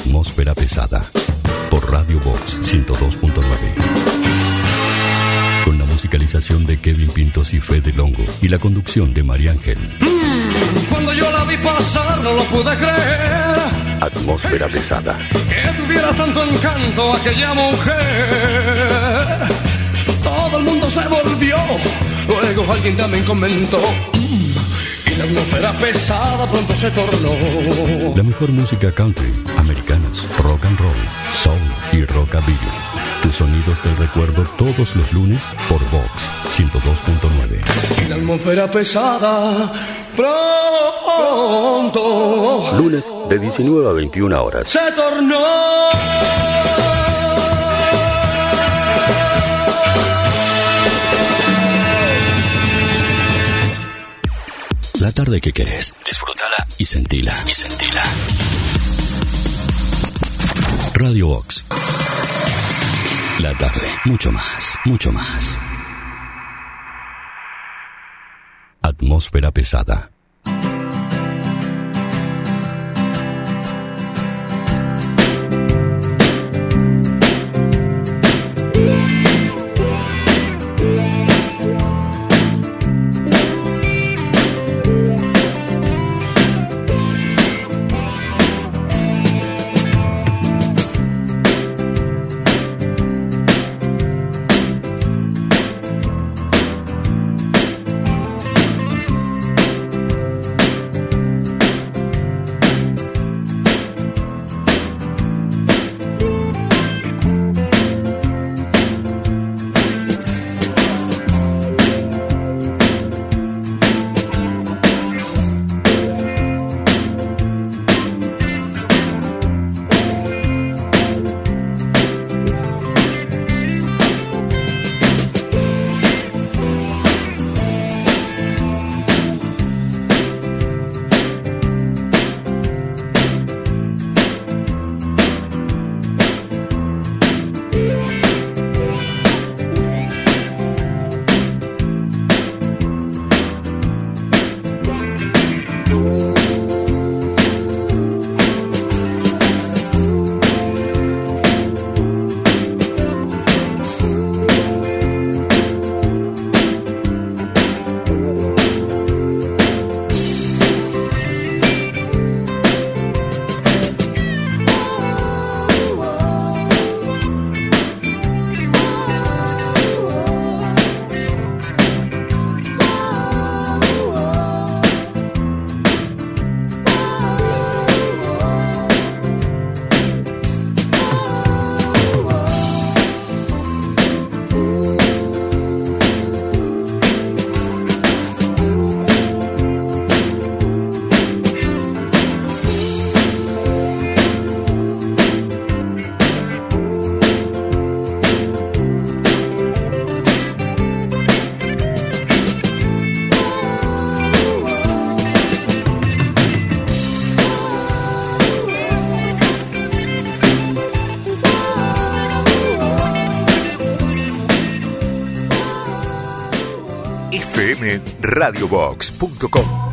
Atmósfera pesada. Por Radio Vox 102.9. Con la musicalización de Kevin Pintos y Fede Longo y la conducción de María Ángel. Cuando yo la vi pasar no lo pude creer. Atmósfera pesada. Que tuviera tanto encanto aquella mujer. Todo el mundo se volvió. Luego alguien también comentó. Y la atmósfera pesada pronto se tornó. La mejor música country, americanas, rock and roll, soul y rockabilly. Tus sonidos del recuerdo todos los lunes por Vox 102.9. Y la atmósfera pesada pronto. Lunes de 19 a 21 horas. Se tornó. La tarde que querés, disfrútala y sentila. Radio Vox. La tarde, mucho más. Atmósfera pesada. fmradiobox.com.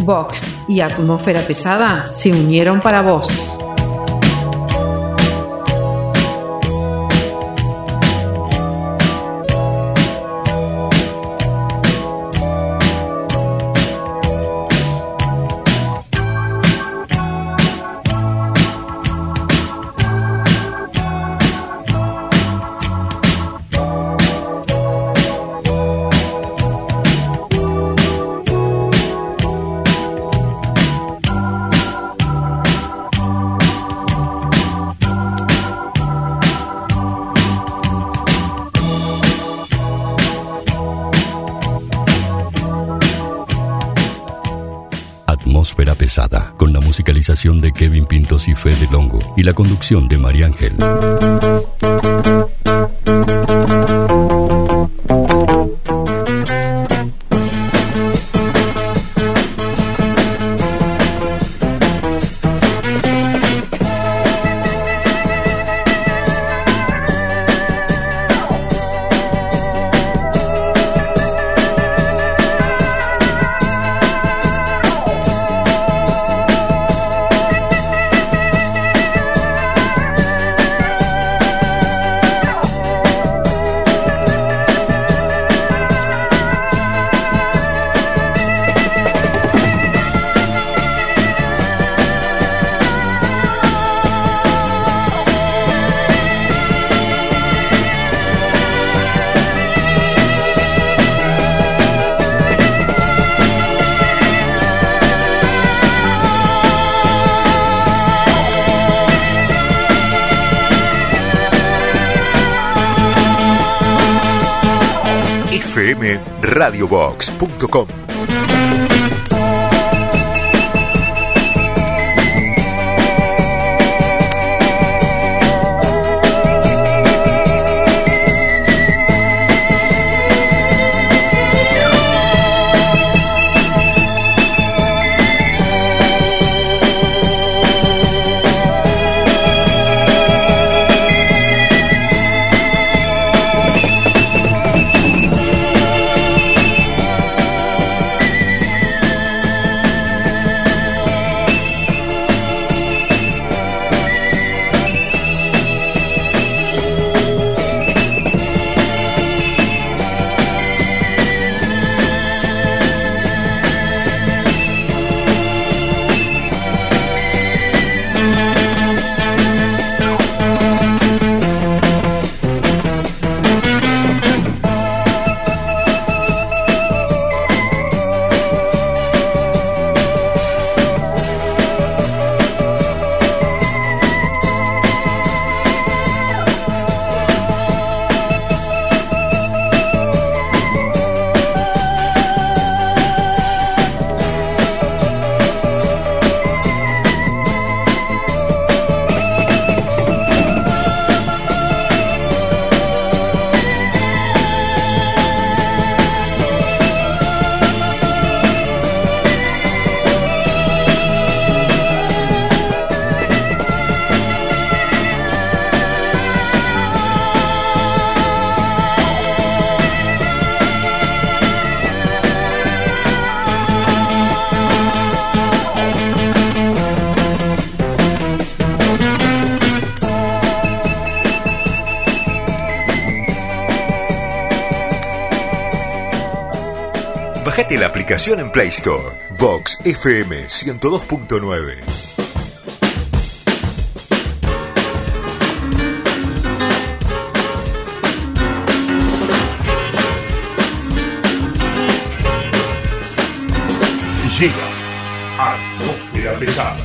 Vox y Atmósfera Pesada se unieron para vos. Atmósfera Pesada, con la musicalización de Kevin Pintos y Fede Longo y la conducción de María Ángel. fmradiobox.com. Bájate la aplicación en Play Store. Vox FM 102.9. Llega Atmósfera Pesada.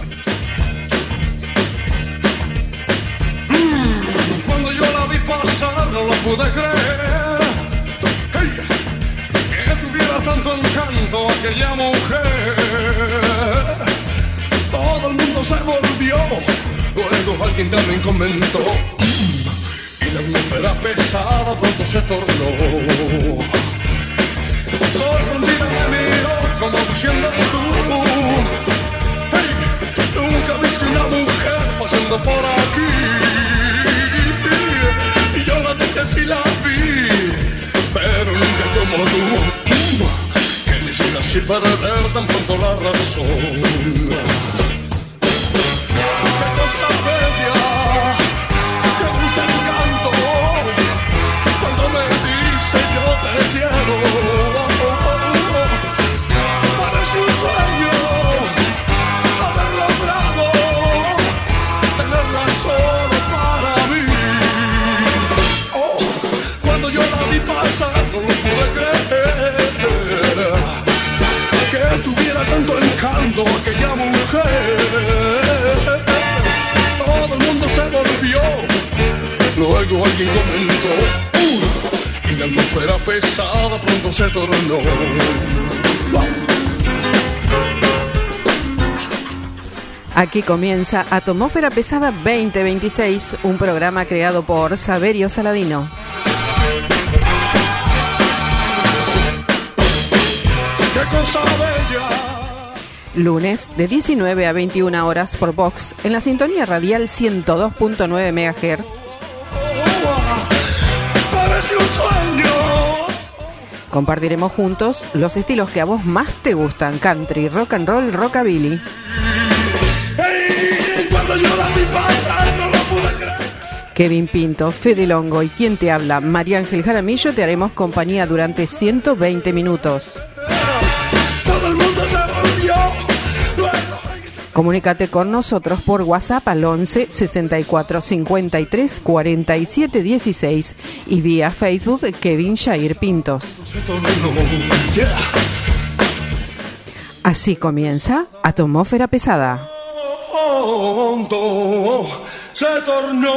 Cuando yo la vi pasar no lo pude creer. Hey, que tuviera tanto encanto aquella mujer. Todo el mundo se volvió. Luego alguien también comentó. Y la atmósfera pesada pronto se tornó. Sorprendida me miró como diciendo tú, hey, nunca viste una mujer pasando por aquí. Y yo la dije sí la vi, pero nunca como tú, que me hiciera así perder tan pronto la razón. aquella mujer. Todo el mundo se volvió. Luego alguien comentó, y la atmósfera pesada pronto se tornó. Aquí comienza Atomósfera Pesada 2026, un programa creado por Saverio Saladino. ¡Qué cosa bella! Lunes de 19 a 21 horas por Vox, en la sintonía radial 102.9 MHz. ¡Parece un sueño! Compartiremos juntos los estilos que a vos más te gustan: country, rock and roll, rockabilly. ¡Hey! Cuando yo la vi pasar no lo pude creer. Kevin Pinto, Fede Longo y quien te habla, María Ángel Jaramillo, te haremos compañía durante 120 minutos. Todo el mundo se volvió. Comunícate con nosotros por WhatsApp al 11 64 53 47 16 y vía Facebook Kevin Jair Pintos. Así comienza Atomósfera Pesada. Se tornó.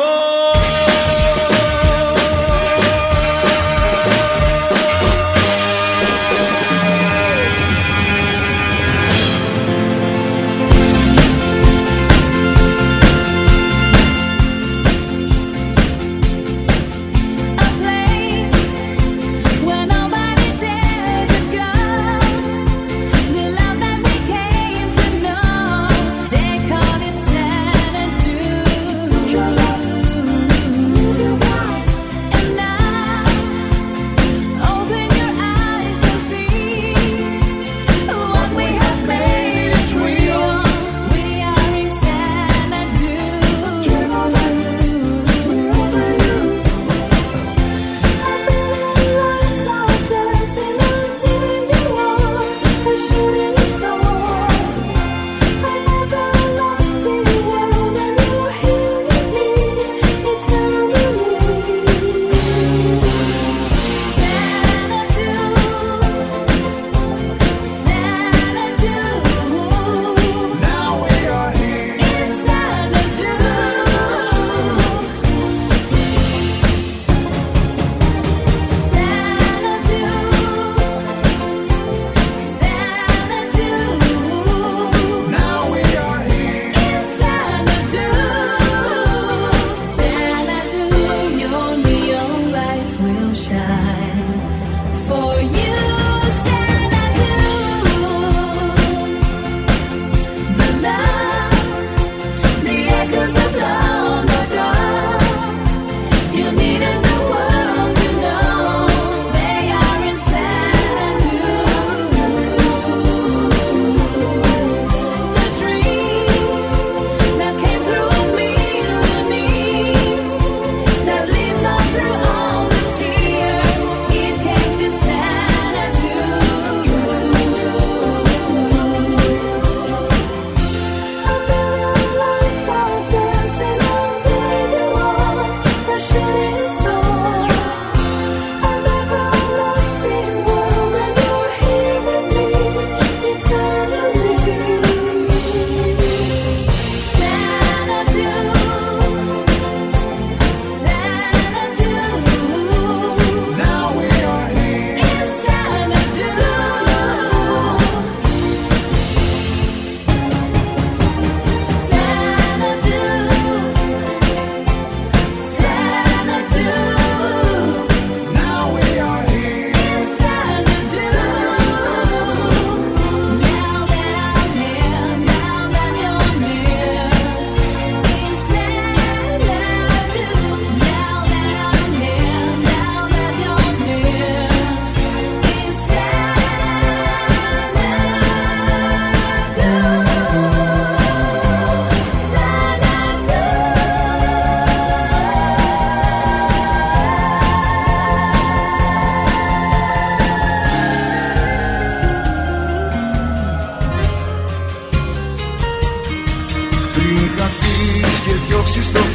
διώξεις το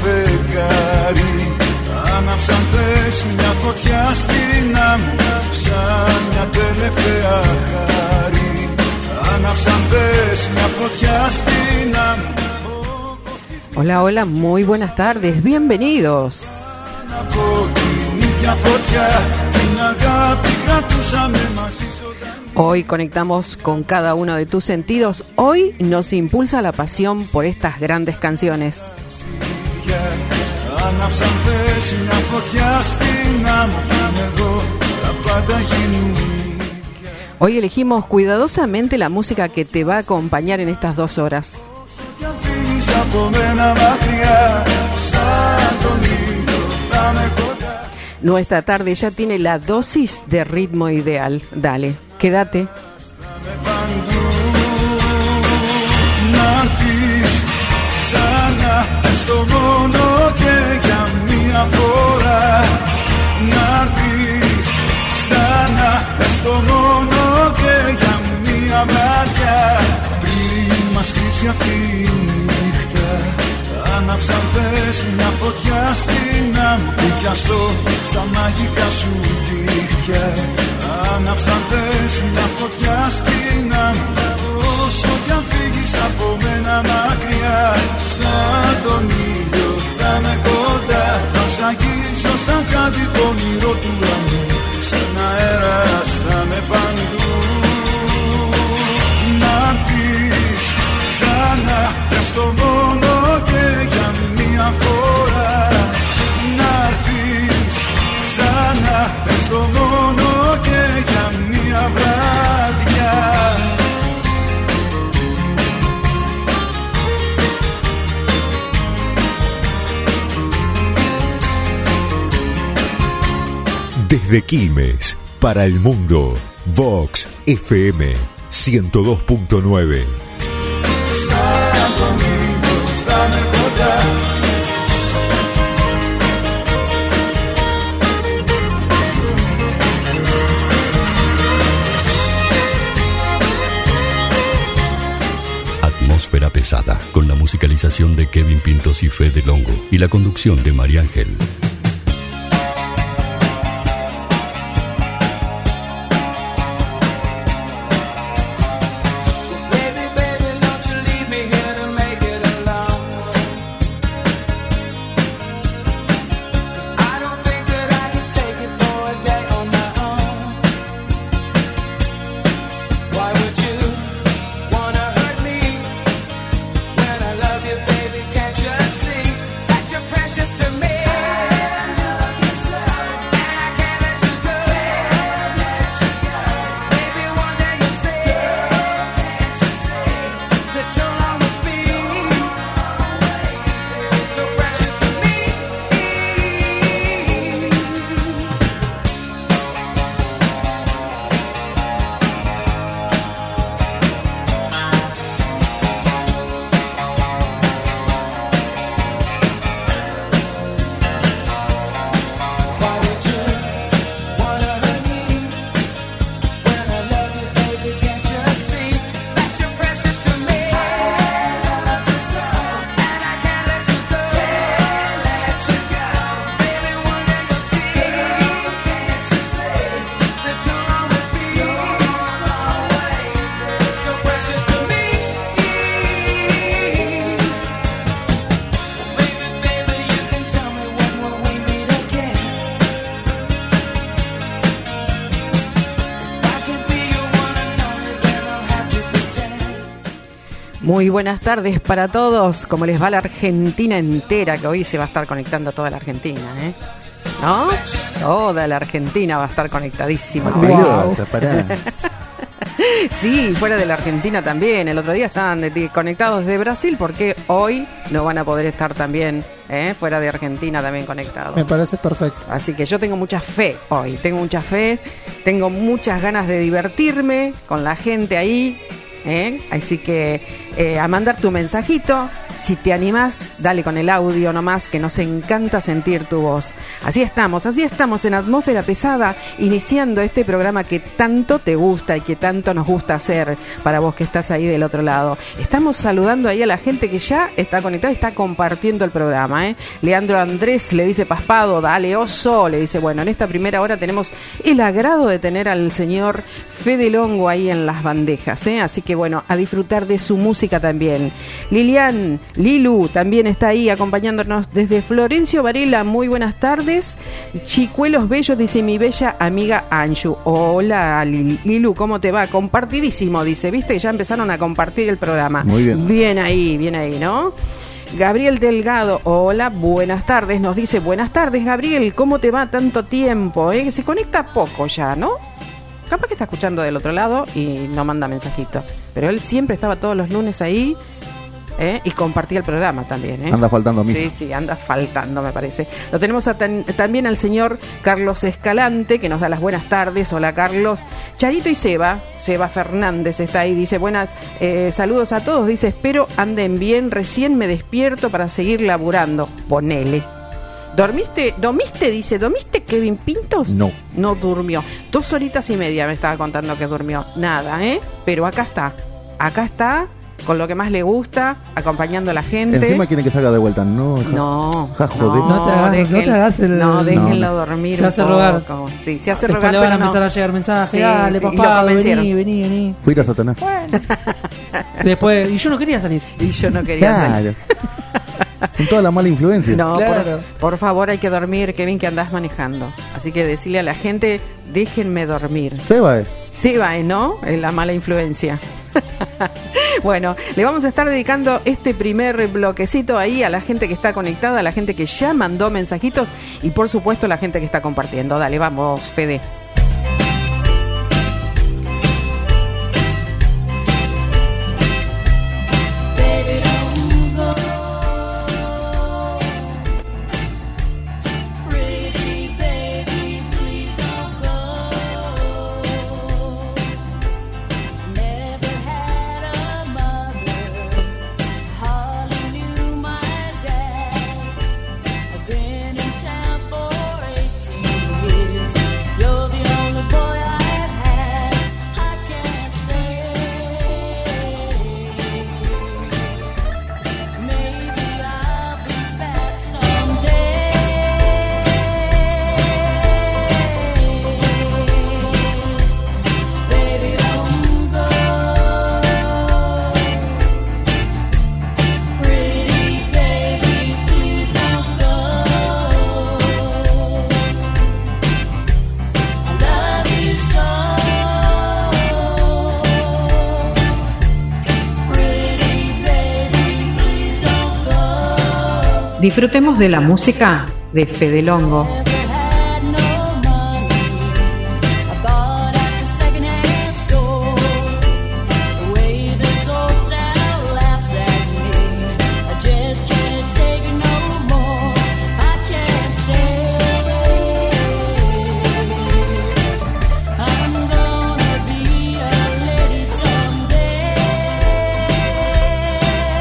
φεγγάρι. Άναψαν θες μια φωτιά στην άμμο, σαν μια τελευταία χάρη. Hola, hola, muy buenas tardes, bienvenidos. Hoy conectamos con cada uno de tus sentidos. Hoy nos impulsa la pasión por estas grandes canciones. Hoy elegimos cuidadosamente la música que te va a acompañar en estas 2 horas. Nuestra tarde ya tiene la dosis de ritmo ideal. Dale, quédate. Άναψαν θες μια φωτιά στην άμμο που πιαστώ στα μαγικά σου δίχτυα. Άναψαν θες μια φωτιά στην άμμο όσο κι αν φύγεις από μένα μακριά. Σαν τον ήλιο θα με κοντά, θα σ' αγγίξω σαν κάτι το όνειρο του ουρανού. Σαν αέρας θα με παντού. Να'ρθεις ξανά μες στο μόνο και για μια φορά. Να'ρθεις ξανά μες στο μόνο και για μια βράδια. Desde Quilmes, para el mundo, Vox FM 102.9. Atmósfera pesada, con la musicalización de Kevin Pintos y Fede Longo y la conducción de María Ángel. Muy buenas tardes para todos. ¿Cómo les va la Argentina entera? Que hoy se va a estar conectando toda la Argentina, ¿eh? ¿No? Toda la Argentina va a estar conectadísima. Wow. Sí, fuera de la Argentina también. El otro día estaban conectados desde Brasil, porque hoy no van a poder estar también fuera de Argentina también conectados. Me parece perfecto. Así que yo tengo mucha fe hoy. Tengo mucha fe. Tengo muchas ganas de divertirme con la gente ahí. Así que a mandar tu mensajito Si te animás, dale con el audio nomás, que nos encanta sentir tu voz. Así estamos en Atmósfera Pesada, iniciando este programa que tanto te gusta y que tanto nos gusta hacer para vos que estás ahí del otro lado. Estamos saludando ahí a la gente que ya está conectada y está compartiendo el programa, ¿eh? Leandro Andrés le dice Paspado, dale oso, le dice, bueno, en esta primera hora tenemos el agrado de tener al señor Fede Longo ahí en las bandejas, ¿eh? Así que bueno, a disfrutar de su música también. Lilu también está ahí acompañándonos desde Florencio Varela, muy buenas tardes. Chicuelos Bellos, dice mi bella amiga Anju. Hola Lilu, ¿cómo te va? Compartidísimo, dice, viste que ya empezaron a compartir el programa. Muy bien. Bien ahí, ¿no? Gabriel Delgado, hola, buenas tardes, nos dice, buenas tardes Gabriel, ¿cómo te va tanto tiempo? Que se conecta poco ya, ¿no? Capaz que está escuchando del otro lado y no manda mensajito, pero él siempre estaba todos los lunes ahí, y compartía el programa también, ¿eh? Anda faltando a mí. Sí, anda faltando, me parece. Lo tenemos también al señor Carlos Escalante, que nos da las buenas tardes. Hola, Carlos. Charito y Seba Fernández está ahí, dice, buenas, saludos a todos, dice, espero anden bien, recién me despierto para seguir laburando. Ponele. ¿Dormiste, Kevin Pintos? No durmió. 2 horitas y media me estaba contando que durmió. Nada, pero acá está, con lo que más le gusta, acompañando a la gente. Encima quieren que salga de vuelta. No, déjenlo dormir. Se hace rogar. Sí, se hace después rogar. le van a empezar a llegar mensajes. Sí, dale, papá, vení. Fuiste a Satanás. Bueno. Después, y yo no quería salir. Claro. Con toda la mala influencia. No, claro. por favor, hay que dormir, Kevin, que andás manejando. Así que decirle a la gente, déjenme dormir. Seba, ¿no? Es la mala influencia. Bueno, le vamos a estar dedicando este primer bloquecito ahí a la gente que está conectada, a la gente que ya mandó mensajitos y por supuesto a la gente que está compartiendo. Dale, vamos, Fede. Disfrutemos de la música de Fede Longo.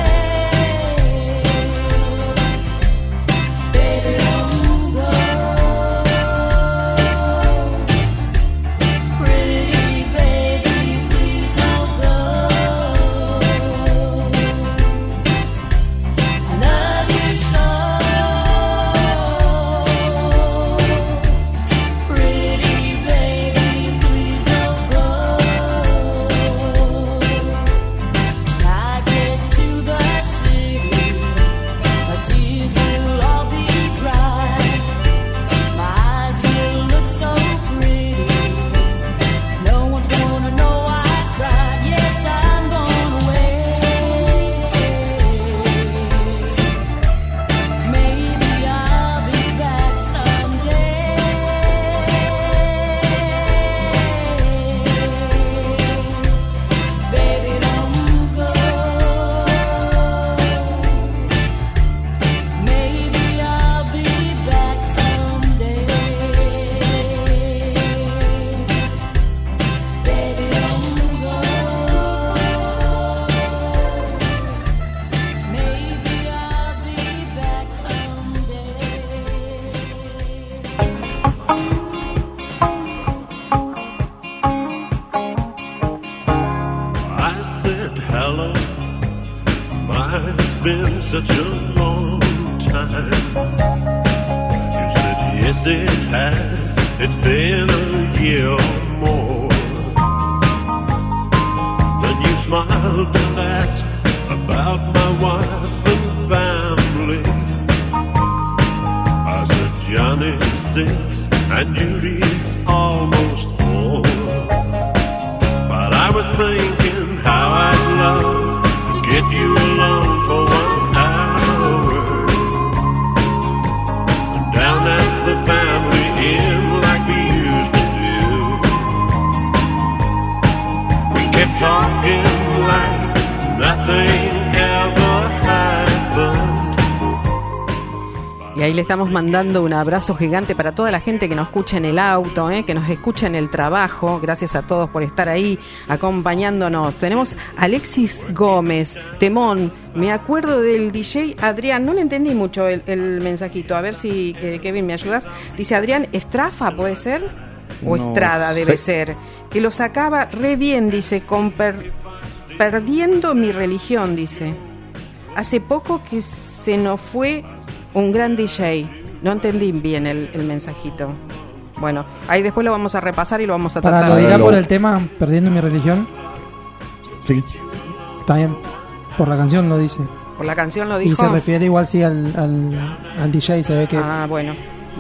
Baby, don't go. been such a long time. You said yes it has, it's been a year or more. Then you smiled and asked about my wife and family. I said Johnny's 6 and Judy's almost 4. But I was thinking how I'd love to get you alone for 1 hour down at the family inn like we used to do. We kept talking like nothing ever happened. Y ahí le estamos mandando un abrazo gigante para toda la gente que nos escucha en el auto, que nos escucha en el trabajo. Gracias a todos por estar ahí acompañándonos. Tenemos a Alexis Gómez, temón. Me acuerdo del DJ Adrián. No le entendí mucho el mensajito. A ver si, Kevin, me ayudas. Dice Adrián Estrafa, ¿puede ser? O no, Estrada debe ser. Que lo sacaba re bien, dice, con Perdiendo mi religión, dice. Hace poco que se nos fue un gran DJ. No entendí bien el mensajito. Bueno, ahí después lo vamos a repasar y lo vamos a tratar. ¿Para lo dirá por el tema Perdiendo mi religión? Sí. Está bien. Por la canción lo dice. Por la canción lo dijo. Y se refiere igual sí al DJ, se ve que... Ah, bueno.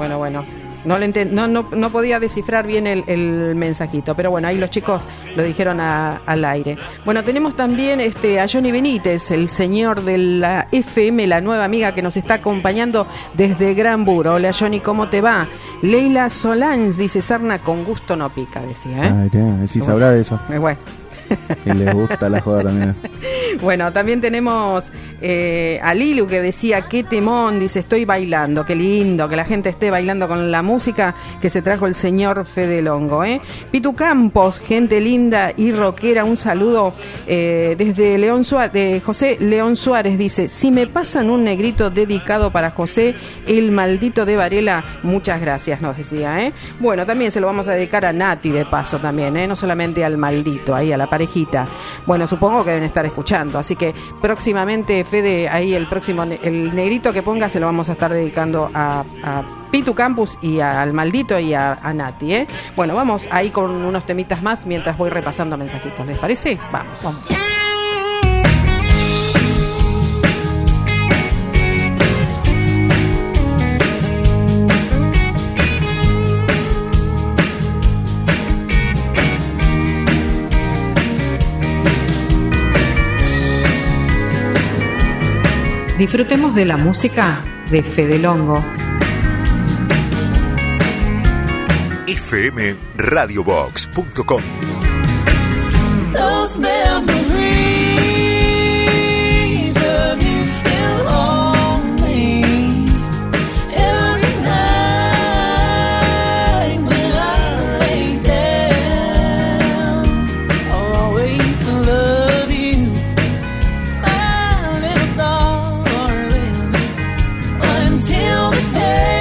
No podía descifrar bien el mensajito, pero bueno, ahí los chicos lo dijeron al aire. Bueno, tenemos también a Johnny Benítez, el señor de la FM, la nueva amiga que nos está acompañando desde Gran Buro. Hola Johnny, ¿cómo te va? Leila Solans dice, sarna con gusto no pica, decía, sí sabrá de eso. Bueno. Y le gusta la joda también. Bueno, también tenemos a Lilu que decía, qué temón, dice, estoy bailando, qué lindo que la gente esté bailando con la música que se trajo el señor Fede Longo, Pitu Campos, gente linda y rockera, un saludo desde León Suárez, de José León Suárez, dice, si me pasan un negrito dedicado para José, el maldito de Varela, muchas gracias, nos decía, Bueno, también se lo vamos a dedicar a Nati de paso también, no solamente al maldito, ahí a la parejita. Bueno, supongo que deben estar escuchando, así que próximamente, Fede, ahí el negrito que ponga se lo vamos a estar dedicando a Pitu Campus y al maldito y a Nati, Bueno, vamos ahí con unos temitas más mientras voy repasando mensajitos, ¿les parece? Vamos. Disfrutemos de la música de Fede Longo. fmradiobox.com. Those memories of you still on me. Every night when I lay down, I'll always love you, my little darling, until the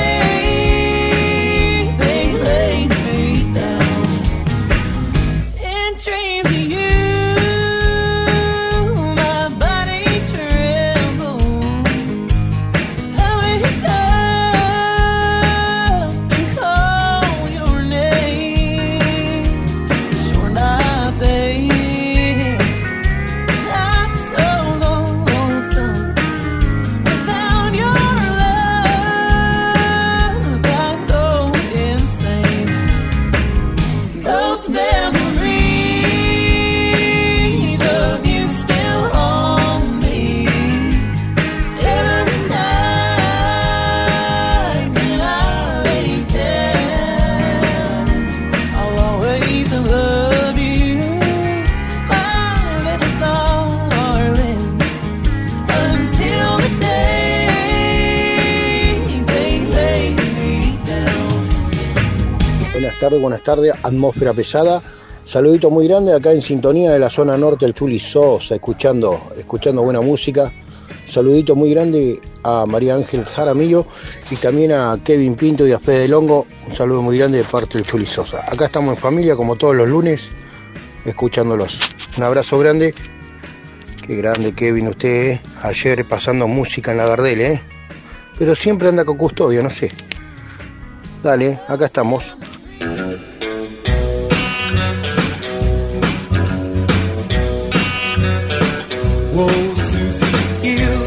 day they lay me down. In dreams of you, my body trembles. I wake up and call your name. Sure not there. I'm so lonesome without your love. I go insane. Those memories of you still haunt me. Every night when I lay down, I'll always love you, my little darling, until the day they lay me down. Buenas tardes, atmósfera pesada. Saludito muy grande acá en sintonía de la zona norte del Chuli Sosa, escuchando buena música. Saludito muy grande a María Ángel Jaramillo y también a Kevin Pinto y a Fede Longo. Un saludo muy grande de parte del Chuli Sosa. Acá estamos en familia como todos los lunes, escuchándolos. Un abrazo grande, Qué grande Kevin usted, ayer pasando música en la Gardel, pero siempre anda con custodia, no sé. Dale, acá estamos. Whoa, Susie Gill,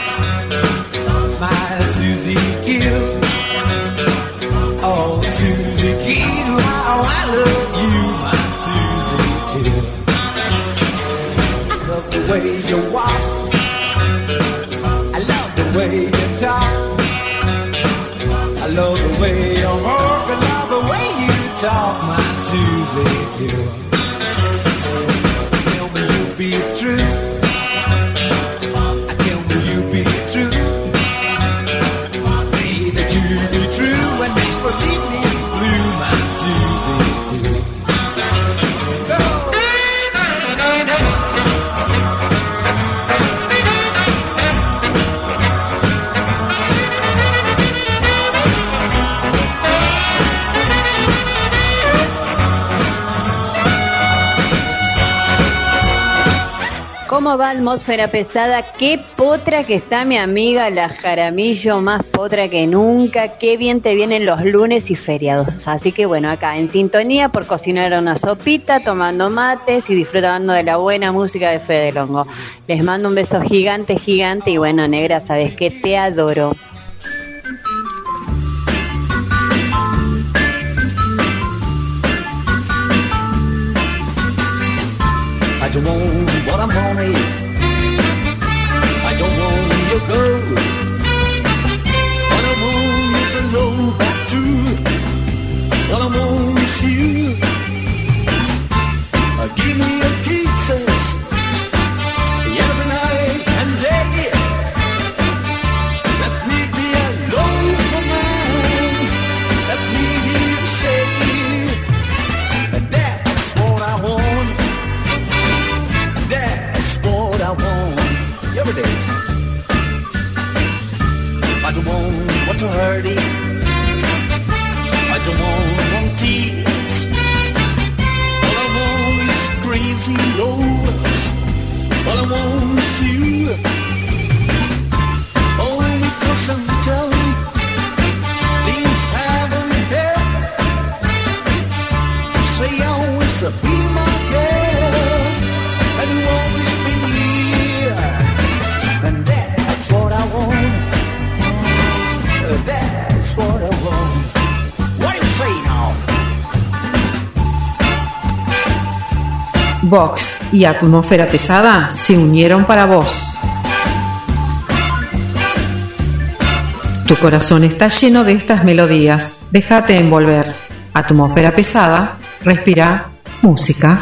my Susie Gill. Oh, Susie Gill, how I love you, my Susie Gill. I love the way you walk, I love the way you talk, I love the way you walk, I love the way you talk, my Susie Gill. Tell me you'll be true. ¿Cómo va Atmósfera Pesada? Qué potra que está mi amiga la Jaramillo, más potra que nunca. Qué bien te vienen los lunes y feriados. Así que bueno, acá en sintonía por cocinar una sopita, tomando mates y disfrutando de la buena música de Fede Longo. Les mando un beso gigante, gigante y bueno, negra, sabes que te adoro. I don't want what I'm wanting. I don't want your gold. What I want is a low back too. What I want is you. Give me your kisses every night and day. Let me be a low man. Let me hear you say that's what I want. That's what I want every day. I don't want to hurt it. I don't want tears. All I want is crazy lows. All I want is you. Oh, because I'm telling things haven't happened. Say I always be my girl. And you always be here. And that's what I want. That's what I want. What do you say now? Vox y Atmósfera Pesada se unieron para vos. Tu corazón está lleno de estas melodías. Déjate envolver. Atmósfera Pesada, respira música.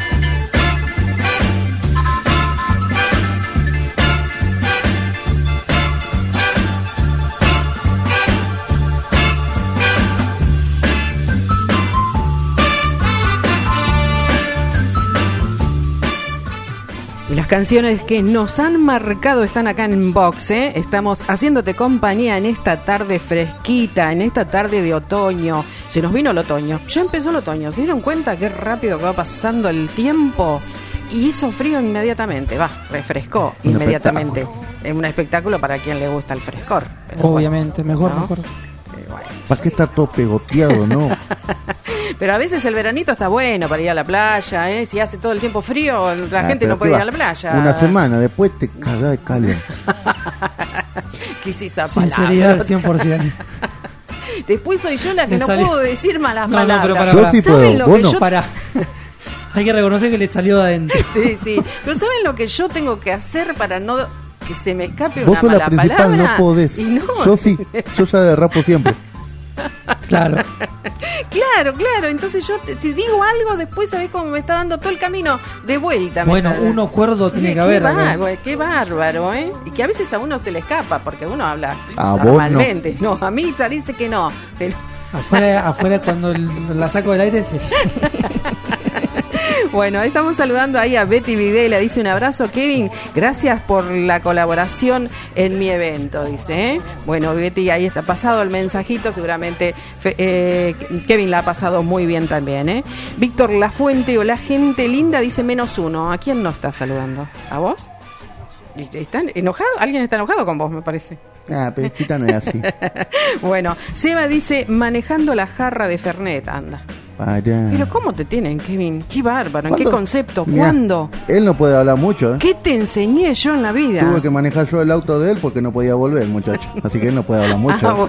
Y las canciones que nos han marcado están acá en Vox, ¿eh? Estamos haciéndote compañía en esta tarde fresquita, en esta tarde de otoño. Se nos vino el otoño, ya empezó el otoño. ¿Se dieron cuenta qué rápido que va pasando el tiempo? Y hizo frío inmediatamente, refrescó inmediatamente. Es un espectáculo para quien le gusta el frescor. Obviamente, bueno, mejor, ¿no? mejor. Bueno. ¿Para qué estar todo pegoteado, no? Pero a veces el veranito está bueno para ir a la playa, ¿eh? Si hace todo el tiempo frío, la gente no puede ir a la playa. Una semana, después te cagás de calor. Quisís sinceridad al 100%. Después soy yo la que no salió. puedo decir malas No, palabras. pero para, Yo sí puedo, ¿Saben lo vos que no. yo... Para. Hay que reconocer que le salió de adentro. Sí, sí. Pero ¿saben lo que yo tengo que hacer para no que se me escape Vos una sos mala la principal, palabra? no podés. Y no. Yo sí, yo ya derrapo siempre. Claro. Claro. Entonces yo, si digo algo, después sabés cómo me está dando todo el camino de vuelta. Bueno, uno cuerdo tiene que haber. Qué bárbaro, ¿eh? Y que a veces a uno se le escapa, porque uno habla A vos normalmente. No, a mí parece que no. Pero... Afuera cuando la saco del aire se... Bueno, estamos saludando ahí a Betty Videla, dice un abrazo, Kevin, gracias por la colaboración en mi evento, dice, ¿eh? Bueno, Betty, ahí está pasado el mensajito, seguramente Kevin la ha pasado muy bien también, ¿eh? Víctor Lafuente, hola gente linda, dice -1, ¿a quién no está saludando? ¿A vos? ¿Están enojados? ¿Alguien está enojado con vos, me parece? Pero Chita no es así. Bueno, Seba dice, manejando la jarra de Fernet, anda. Vaya. Pero ¿cómo te tienen, Kevin? Qué bárbaro, ¿en qué ¿Cuándo? concepto? Mirá, ¿Cuándo? Él no puede hablar mucho, ¿eh? ¿Qué te enseñé yo en la vida? Tuve que manejar yo el auto de él porque no podía volver, muchacho. Así que él no puede hablar mucho. Ah,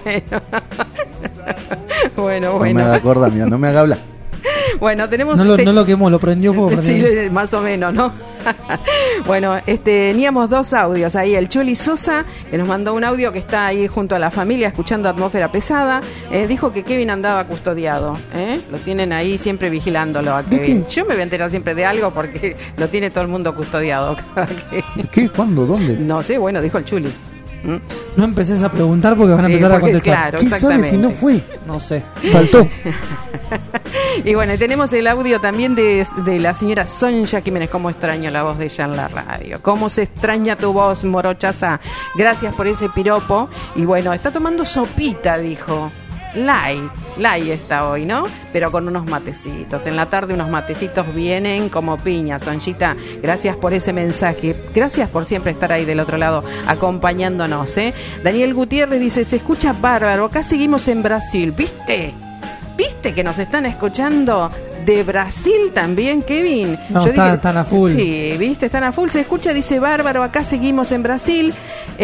bueno. No me haga acordar, mira, no me haga hablar. Bueno, tenemos... No lo quemó, lo prendió fuego. Sí, más o menos, ¿no? Bueno, teníamos 2 audios ahí. El Choli Sosa, que nos mandó un audio que está ahí junto a la familia escuchando Atmósfera Pesada, dijo que Kevin andaba custodiado. Lo tienen ahí siempre vigilándolo a Kevin. Yo me voy a enterar siempre de algo porque lo tiene todo el mundo custodiado. ¿Qué? ¿Cuándo? ¿Dónde? No sé, bueno, dijo el Chuli. No empeces a preguntar porque van a empezar a contestar. Claro, ¿Quién sabe si no fue? No sé. Faltó. Y bueno, tenemos el audio también de la señora Sonia Jiménez. Cómo extraño la voz de ella en la radio. Cómo se extraña tu voz, morochaza. Gracias por ese piropo. Y bueno, está tomando sopita, dijo. Lai está hoy, ¿no? Pero con unos matecitos. En la tarde unos matecitos vienen como piña, Sonchita. Gracias por ese mensaje. Gracias por siempre estar ahí del otro lado acompañándonos, ¿eh? Daniel Gutiérrez dice, se escucha bárbaro. Acá seguimos en Brasil. ¿Viste que nos están escuchando de Brasil también, Kevin? No, están a full. Sí, ¿viste? Están a full. Se escucha, dice bárbaro, acá seguimos en Brasil.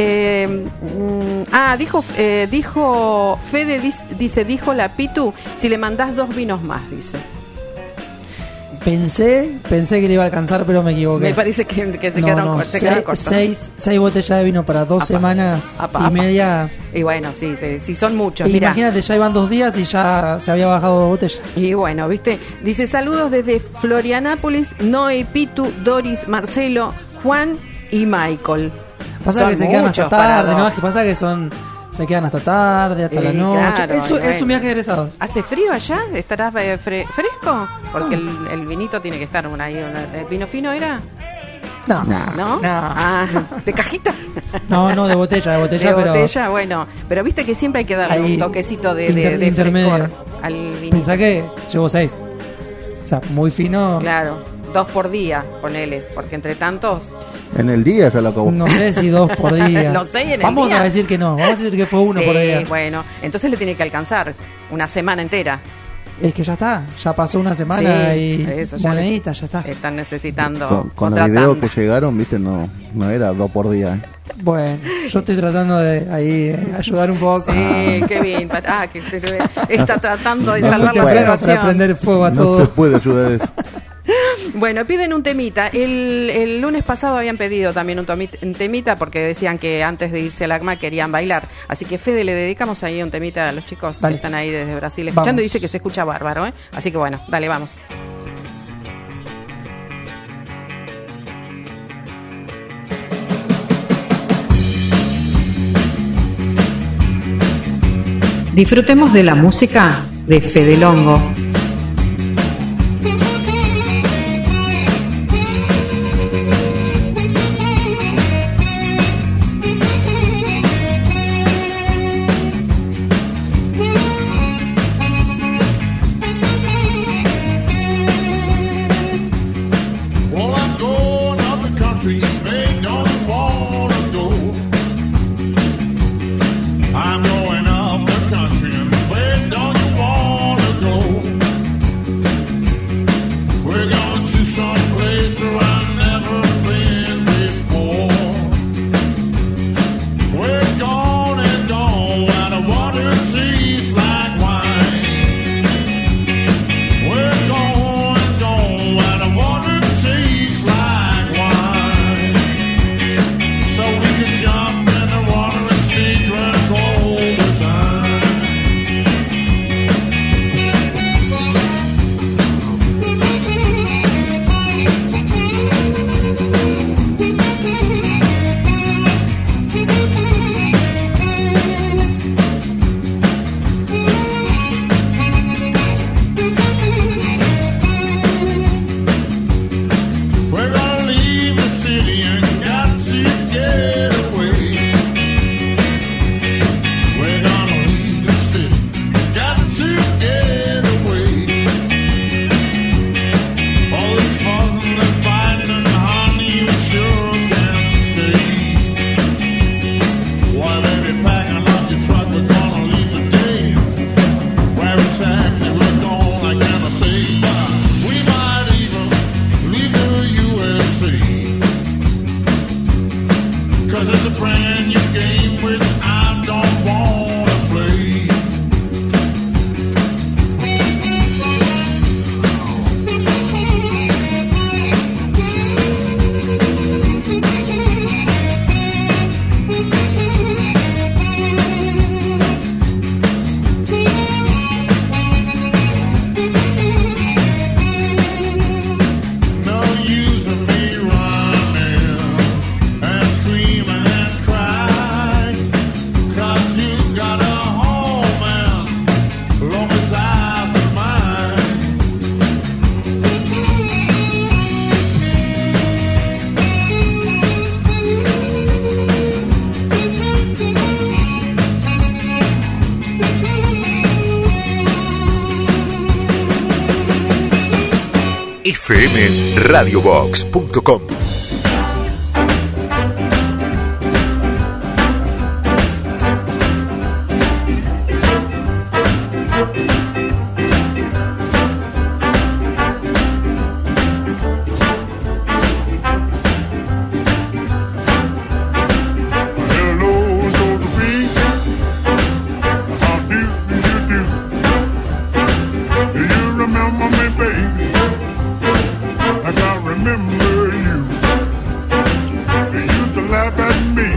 Dijo Fede, dijo la Pitu, si le mandás 2 vinos más, dice. Pensé que le iba a alcanzar, pero me equivoqué. Me parece que se quedaron cortos. 6 botellas de vino para 2 semanas y media. Y bueno, sí, son muchos. Imagínate, ya iban 2 días y ya se había bajado 2 botellas. Y bueno, ¿viste? Dice, saludos desde Florianápolis, Noé, Pitu, Doris, Marcelo, Juan y Michael. Pasa que se quedan hasta tarde, ¿no? Es que pasa que se quedan hasta tarde, hasta la noche. Claro, es un viaje egresado. ¿Hace frío allá? ¿Estará fresco? Porque el vinito tiene que estar ahí. ¿El vino fino era? No. ¿De cajita? No, de botella. De botella, bueno. Pero viste que siempre hay que darle un toquecito de frescor al vinito. Pensá que llevo 6. O sea, muy fino. Claro, 2 por día, ponele. Porque entre tantos... En el día ya lo acabó. No sé si 2 por día. No sé, en el Vamos día. a decir que no. Vamos a decir que fue 1 por día. Bueno, entonces le tiene que alcanzar una semana entera. Es que ya está. Ya pasó una semana y monedita, ya está. Están necesitando. Con los videos que llegaron, viste, no era 2 por día. Bueno, yo estoy tratando de ahí ayudar un poco. Sí, qué bien. Que está tratando de salvar la situación. Para prender fuego a todo. No se puede ayudar eso. Bueno, piden un temita. El lunes pasado habían pedido también un temita porque decían que antes de irse al ACMA querían bailar. Así que, Fede, le dedicamos ahí un temita a los chicos que están ahí desde Brasil escuchando. Vamos. Y dice que se escucha bárbaro, ¿eh? Así que bueno, dale, vamos. Disfrutemos de la música de Fede Longo. I'm going up the country, and where don't you wanna go? playing your game which I don't wanna play. No use of me running and screaming and crying, 'cause you got a home and long as I've been mine. fmradiobox.com. Hello, Josephine. How do you do? Do you remember me, baby? Like I remember you. You used to laugh at me.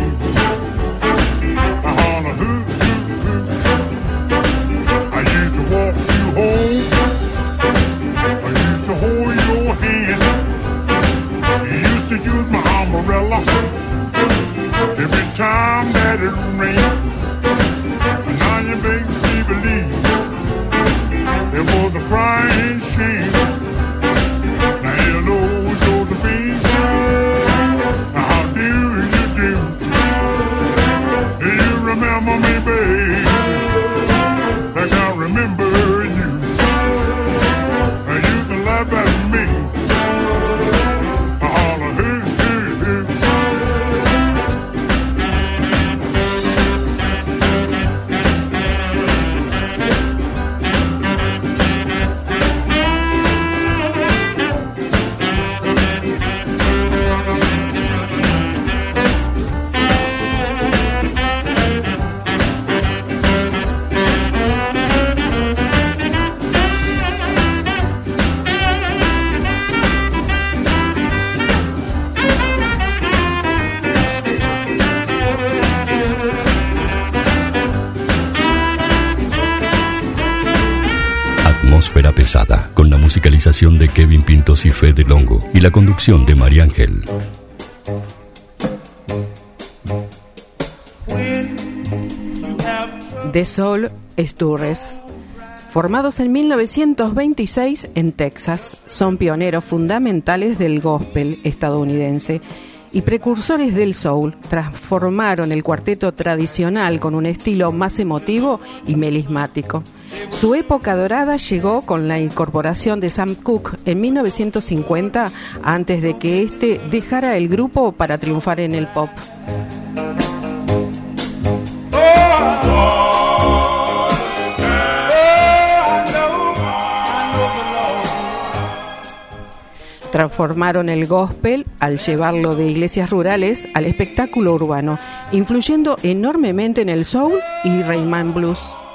I holler, hoo, hoo, hoo. I used to walk you home. I used to hold your hand. You used to use my umbrella every time that it rained. And now you make me believe it was a crying shame. Now hello, Josephine, how do you do? Do you remember me, babe? Like I remember you. You can laugh at me. I holler, hoo, hoo, hoo. Atmósfera pesada, con la musicalización de Kevin Pintos y Fede Longo y la conducción de María Ángel. The Soul Stirrers. Formados en 1926 en Texas, son pioneros fundamentales del gospel estadounidense y precursores del soul. Transformaron el cuarteto tradicional con un estilo más emotivo y melismático. Su época dorada llegó con la incorporación de Sam Cooke en 1950, antes de que éste dejara el grupo para triunfar en el pop. Transformaron el gospel al llevarlo de iglesias rurales al espectáculo urbano, influyendo enormemente en el soul y rhythm and blues.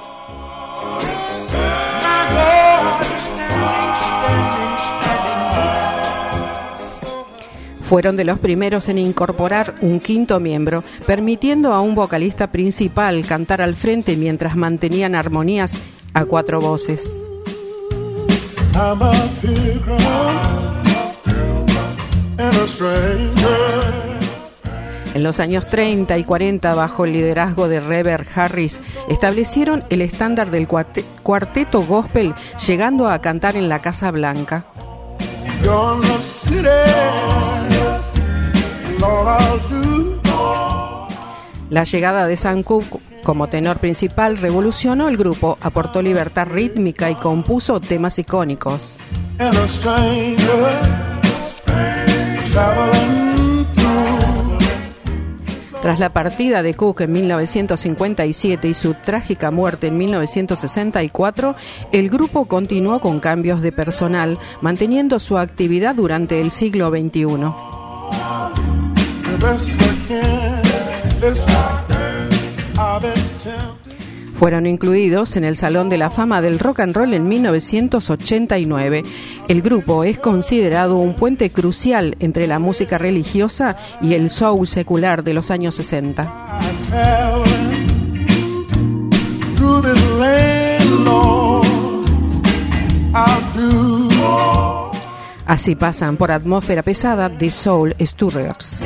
Fueron de los primeros en incorporar un quinto miembro, permitiendo a un vocalista principal cantar al frente mientras mantenían armonías a cuatro voces. En los años 30 y 40, bajo el liderazgo de Reverend Harris, establecieron el estándar del cuarteto gospel, llegando a cantar en la Casa Blanca. La llegada de Sam Cooke como tenor principal revolucionó el grupo, aportó libertad rítmica y compuso temas icónicos. Tras la partida de Cooke en 1957 y su trágica muerte en 1964, el grupo continuó con cambios de personal, manteniendo su actividad durante el siglo XXI. Fueron incluidos en el Salón de la Fama del Rock and Roll en 1989. El grupo es considerado un puente crucial entre la música religiosa y el soul secular de los años 60. Así pasan por Atmósfera Pesada de Soul Stirrers.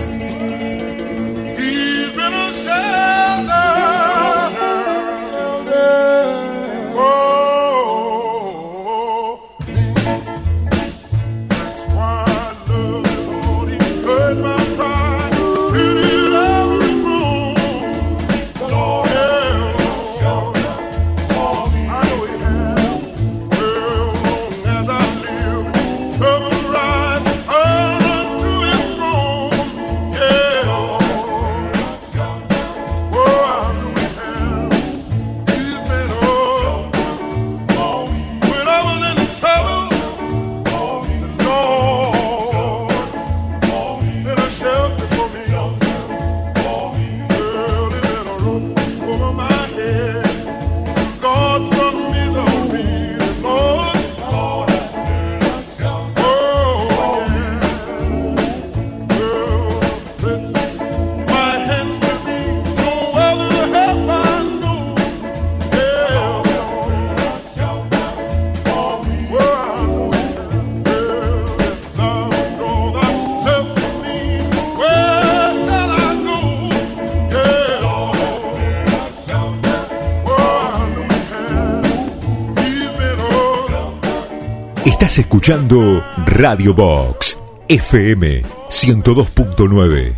Estás escuchando Radio Box FM 102.9.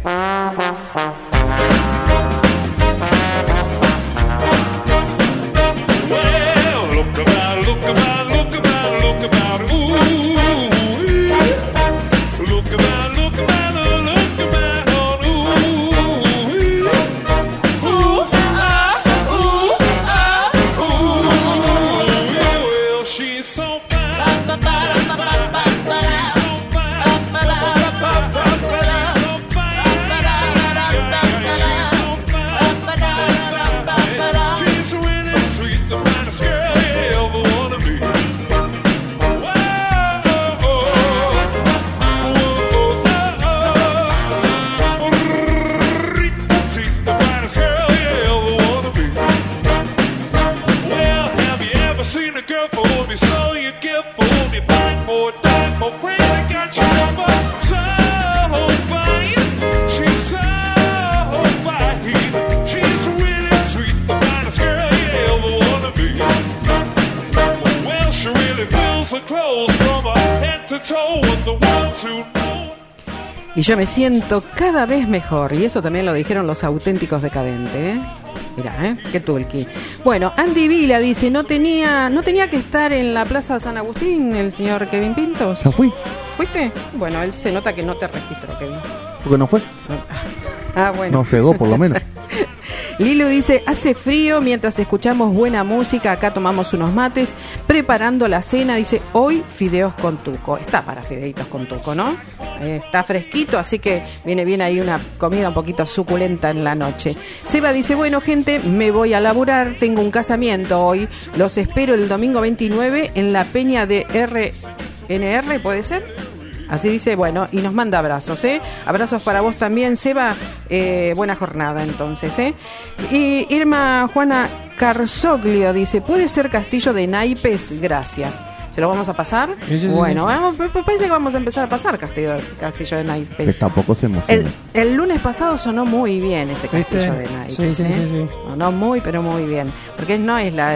Y yo me siento cada vez mejor. Y eso también lo dijeron los Auténticos Decadentes, ¿eh? Mirá, qué tulqui. Bueno, Andy Vila dice, ¿no tenía que estar en la Plaza San Agustín el señor Kevin Pintos? No fui. ¿Fuiste? Bueno, él se nota que no te registró, Kevin. ¿Por qué no fue? Bueno. No llegó, por lo menos. Lilu dice, hace frío mientras escuchamos buena música, acá tomamos unos mates, preparando la cena, dice, hoy fideos con tuco. Está para fideitos con tuco, ¿no? Está fresquito, así que viene bien ahí una comida un poquito suculenta en la noche. Seba dice, bueno gente, me voy a laburar, tengo un casamiento hoy, los espero el domingo 29 en la peña de RNR, ¿puede ser? Así dice, bueno, y nos manda abrazos, ¿eh? Abrazos para vos también, Seba. Buena jornada, entonces, ¿eh? Y Irma Juana Carzoglio dice, ¿puede ser Castillo de Naipes? Gracias. ¿Se lo vamos a pasar? Sí. Bueno, parece que vamos a empezar a pasar Castillo de Naipes. Que tampoco se emociona. El lunes pasado sonó muy bien ese Castillo de Naipes. Sí. Sonó muy, pero muy bien. Porque no es la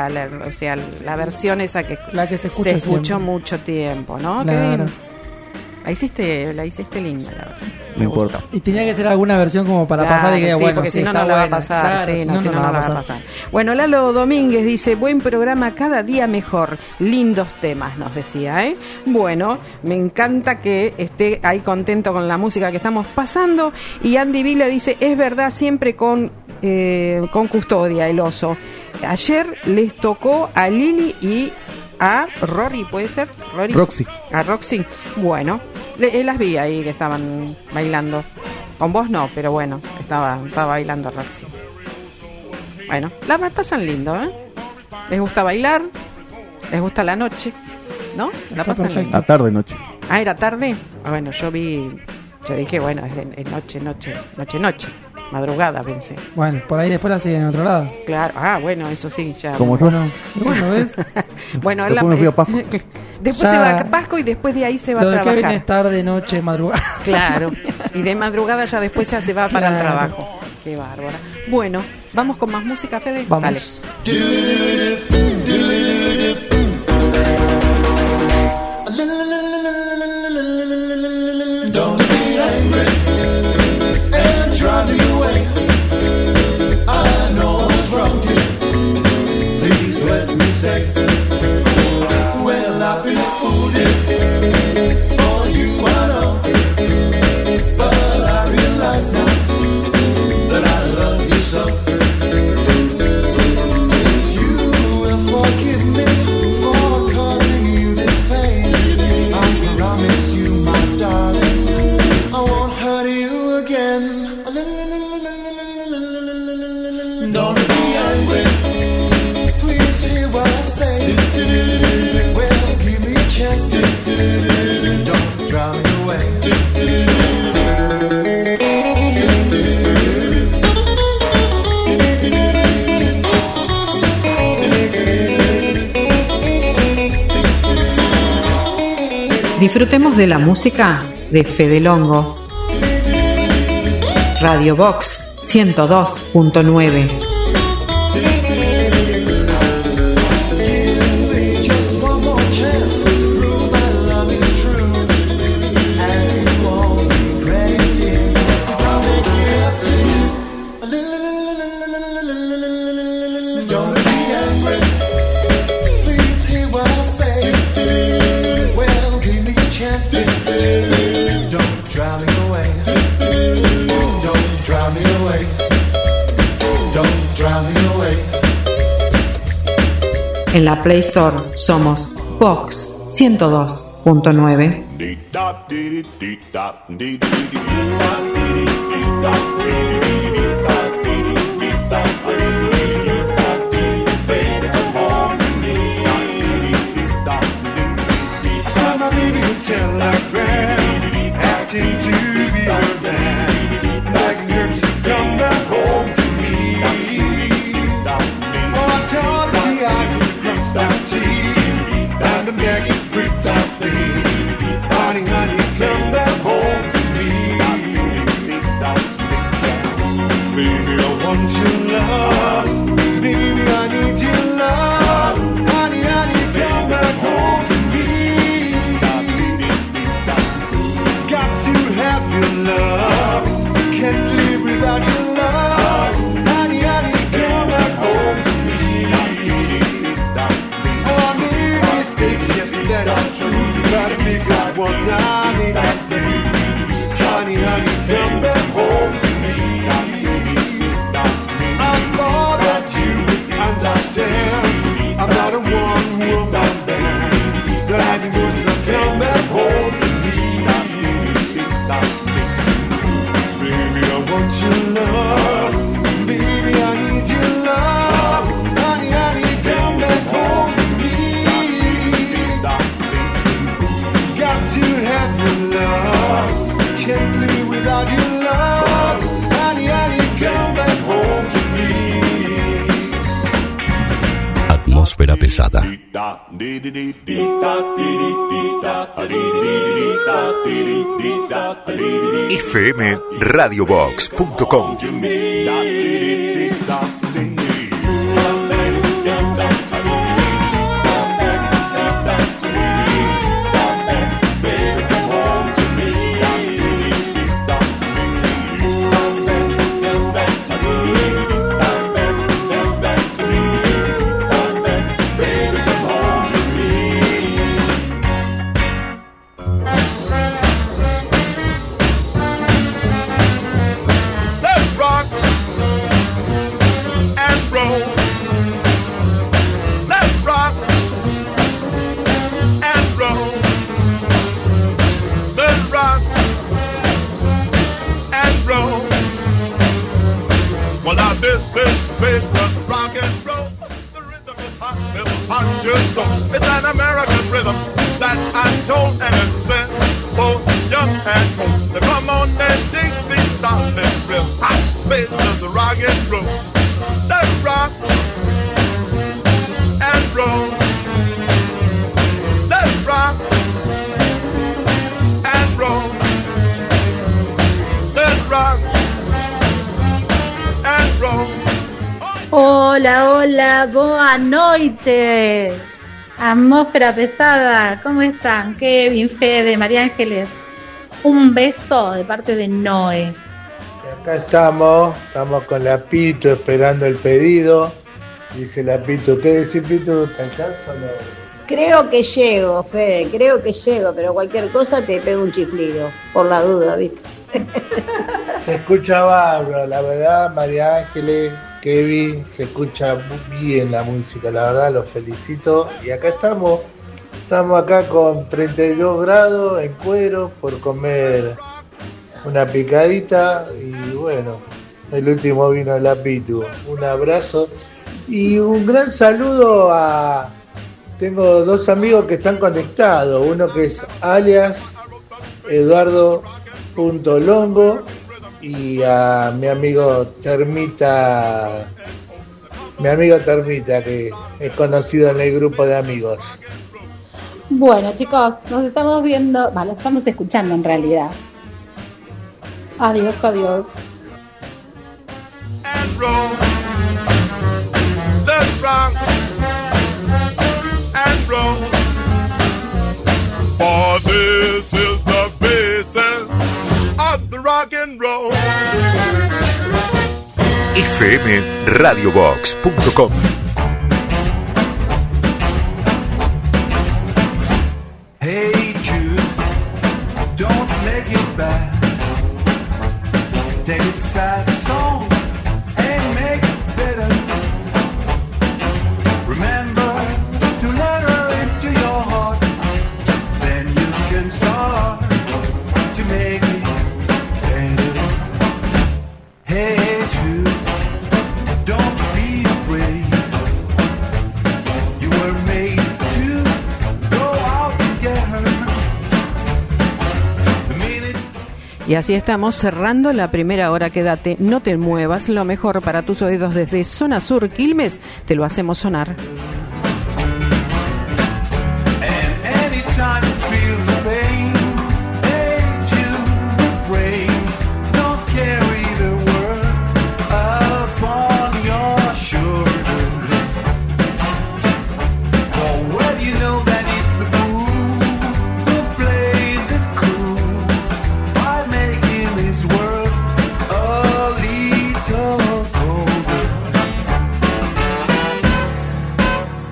versión esa que se escuchó mucho tiempo, ¿no? Claro. La hiciste linda la versión. No importa. Y tenía que ser alguna versión como para pasar y que sí, bueno, porque sí, si no, no la va a pasar. Claro, sí, si no la va a pasar. Bueno, Lalo Domínguez dice, buen programa, cada día mejor. Lindos temas, nos decía, ¿eh? Bueno, me encanta que esté ahí contento con la música que estamos pasando. Y Andy Vila dice, es verdad, siempre con custodia, el oso. Ayer les tocó a Lili y a Rory, ¿puede ser? Roxy. A Roxy. Bueno, las vi ahí que estaban bailando. Con vos no, pero bueno, estaba bailando Roxy. Bueno, la pasan lindo, ¿eh? Les gusta bailar, les gusta la noche, ¿no? La pasan lindo. La tarde, noche. Ah, ¿era tarde? Ah, bueno, yo dije, bueno, es noche. Madrugada, pensé. Bueno, por ahí después la siguen en otro lado. Claro, bueno, eso sí, ya. Como yo no. Bueno, ¿ves? Bueno, después me fui a Pasco. Después Ya, se va a Pasco y después de ahí se va lo a de trabajar. Kevin es tarde, noche, madrugada. Claro, y de madrugada ya después ya se va para el Claro. trabajo. Qué bárbara. Bueno, ¿vamos con más música, Fede? Vamos. Dale. Don't be angry and drive me away. I know what's wrong to you. Please let me say, well, I've been fooled for you, I know. But I realize now that I love you so. If you will forgive me for causing you this pain, I promise you, my darling, I won't hurt you again. Don't be angry, please hear what I say. Well, give me a chance to, don't drive me away. Disfrutemos de la música de Fede Longo. Radio Box 102.9. Just one more chance to prove my love is true, and you won't regret it, dear, 'cause I'll make it up to you. Don't be angry, please hear what I say. Well, give me a chance to, don't drive me away. Don't drive me away. Don't drive me away. En la Play Store somos Box 102.9. I saw my baby in telegram, asking to be her man, begging her to come back home to me. Oh, I told her she has crossed out teeth, and I'm begging pretty please, honey, honey, come back home to me. Baby, I want your love, baby, I need your love, honey, honey, come back home to me. Got to have your love, can't live without your love, honey, honey, come back home to me. Oh, I made mistakes, yes, that is true, but a bigger one, honey, honey, honey, come back home to me. I thought that you would understand, I'm not a one-woman band, but I can go so come back home to me. Baby, I want your love, baby, I need your love, honey, honey, come back home to me. Got to have your love, can't live without your love, honey, honey, come back home to me. Atmósfera pesada. fmradiobox.com. Let's rock! now this is based on rock and roll. The rhythm is hot, it'll hot your soul. It's an American rhythm that I'm told, and it's sent both young and old. Now come on and take these solid rhythms, hot based on the rock and roll. Let's rock and roll. Let's rock and roll. Let's rock and roll. Hola, hola, boa noite. Atmósfera pesada, ¿cómo están? Kevin, Fede, María Ángeles. Un beso de parte de Noé. Acá estamos con la Pitu esperando el pedido. Dice la Pitu, ¿qué decís, Pitu? ¿Te alcanza o no? Creo que llego, Fede, pero cualquier cosa te pego un chiflido, por la duda, ¿viste? Se escucha bárbaro, la verdad, María Ángeles, Kevin, se escucha muy bien la música, la verdad, los felicito. Y acá estamos acá con 32 grados en cuero por comer una picadita y bueno, el último vino de la Pitu. Un abrazo y un gran saludo a... Tengo dos amigos que están conectados, uno que es alias Eduardo.Longo y a mi amigo Termita, que es conocido en el grupo de amigos. Bueno, chicos, nos estamos viendo, lo estamos escuchando en realidad. Adiós. And roll. Let's rock and roll. For this is the basis of the rock and roll. fmradiobox.com. Hey Jude, don't make it bad. Take a sad song and make it better. Remember to let her into your heart. Then you can start to make it better. Hey Jude, don't be afraid. You were made to go out and get her. The minute. Y así estamos cerrando la primera hora. Quédate, no te muevas, lo mejor para tus oídos desde Zona Sur, Quilmes, te lo hacemos sonar. And anytime you feel the pain, ain't you afraid? Don't carry the world upon your shoulders. For well you know that it's a fool who plays it cool by making this world a little colder.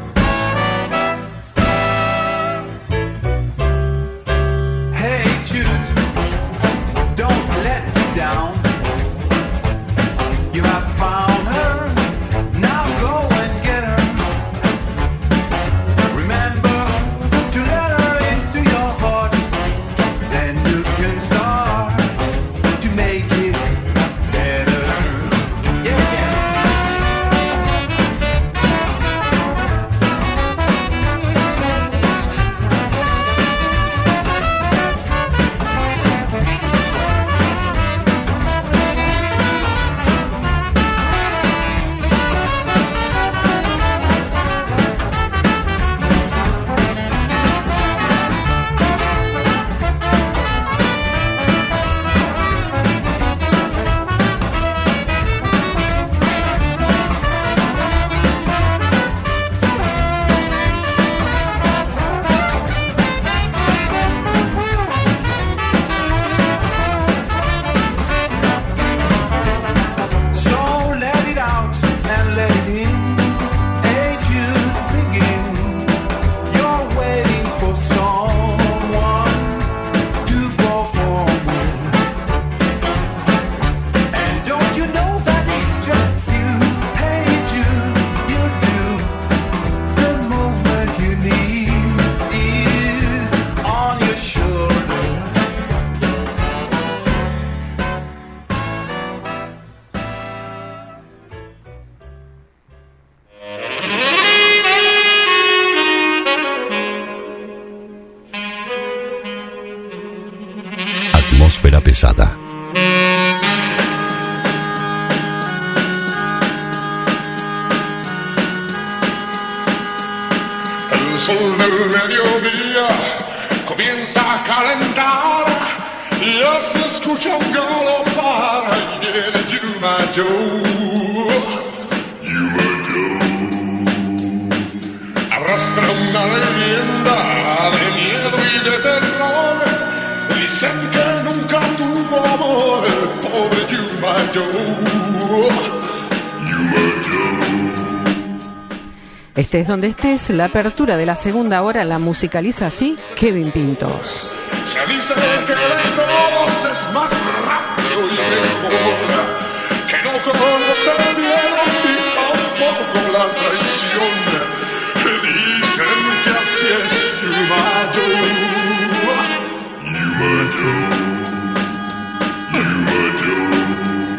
Atmósfera pesada. El sol del mediodía comienza a calentar y ya se escucha un galopar y viene Yuma Joe. Yuma Joe arrastra una leyenda de miedo y de terror. Dicen que nunca tuvo amor el pobre Yuma Joe. Yuma Joe. Estés donde estés, la apertura de la segunda hora la musicaliza así Kevin Pintos. Se dice que de todos es más rápido y mejor, que no conoce el miedo ni tampoco la traición. Dicen que así es Yuma Joe. Yuma Joe. Yuma Joe.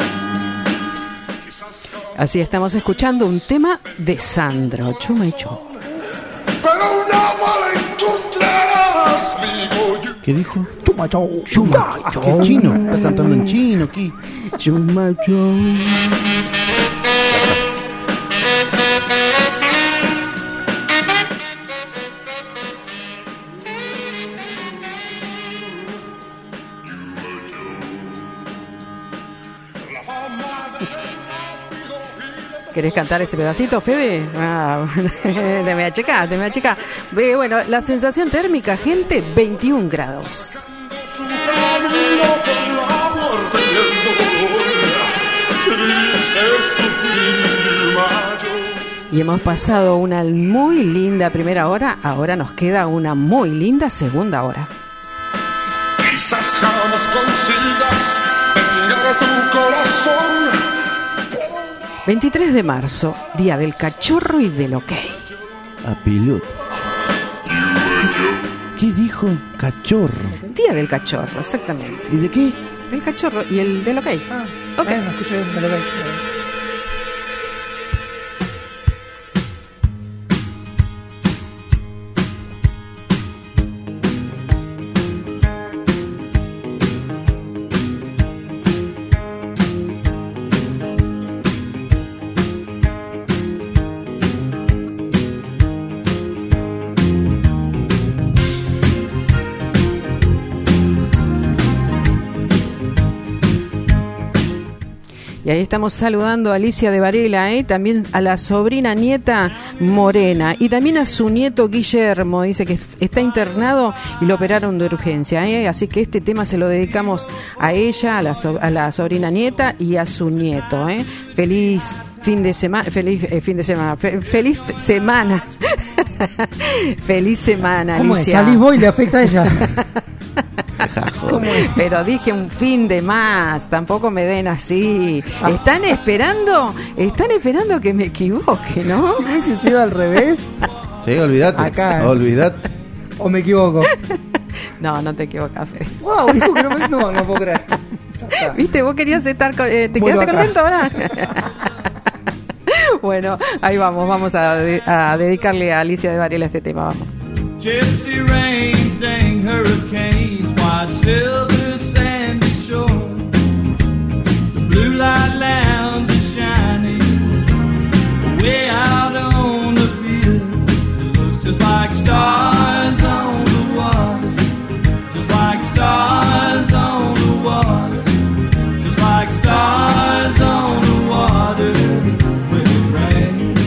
Así estamos escuchando un tema de Sandro Chumacho. Pero una bala encontrarás, digo yo. ¿Qué dijo? Chumacho. Chumacho. ¿Qué chino? Está cantando en chino aquí. Chumacho. ¿Querés cantar ese pedacito, Fede? Te me acheca. Bueno, la sensación térmica, gente, 21 grados. Y hemos pasado una muy linda primera hora, ahora nos queda una muy linda segunda hora. Quizás jamás consigas vengar a tu corazón. 23 de marzo, día del cachorro y del ok. A piloto. ¿Qué dijo? Cachorro. Día del cachorro, exactamente. ¿Y de qué? Del cachorro y el del ok. Ok. No escuché bien, del ok. Y ahí estamos saludando a Alicia de Varela, también a la sobrina nieta Morena y también a su nieto Guillermo, dice que está internado y lo operaron de urgencia, así que este tema se lo dedicamos a ella, a la sobrina nieta y a su nieto. Feliz fin de semana, feliz semana. Feliz semana, Alicia. ¿Cómo es? Salís vos y le afecta a ella. Pero dije un fin de más, tampoco me den así. Están esperando que me equivoque, ¿no? Si hubiese sido al revés. Sí, olvídate. Acá. Olvídate. ¿O me equivoco? No te equivocas, Fede. Wow, dijo que no puedo creer. ¿Viste? Vos querías estar... ¿Te quedaste contento ahora? Bueno, ahí vamos a dedicarle a Alicia de Varela este tema, vamos. Gypsy rains, dang hurricanes, white silver sandy shore. The blue light lounge is shining way out on the field. It looks just like stars on the water, just like stars on the water, just like stars on the water when it rains.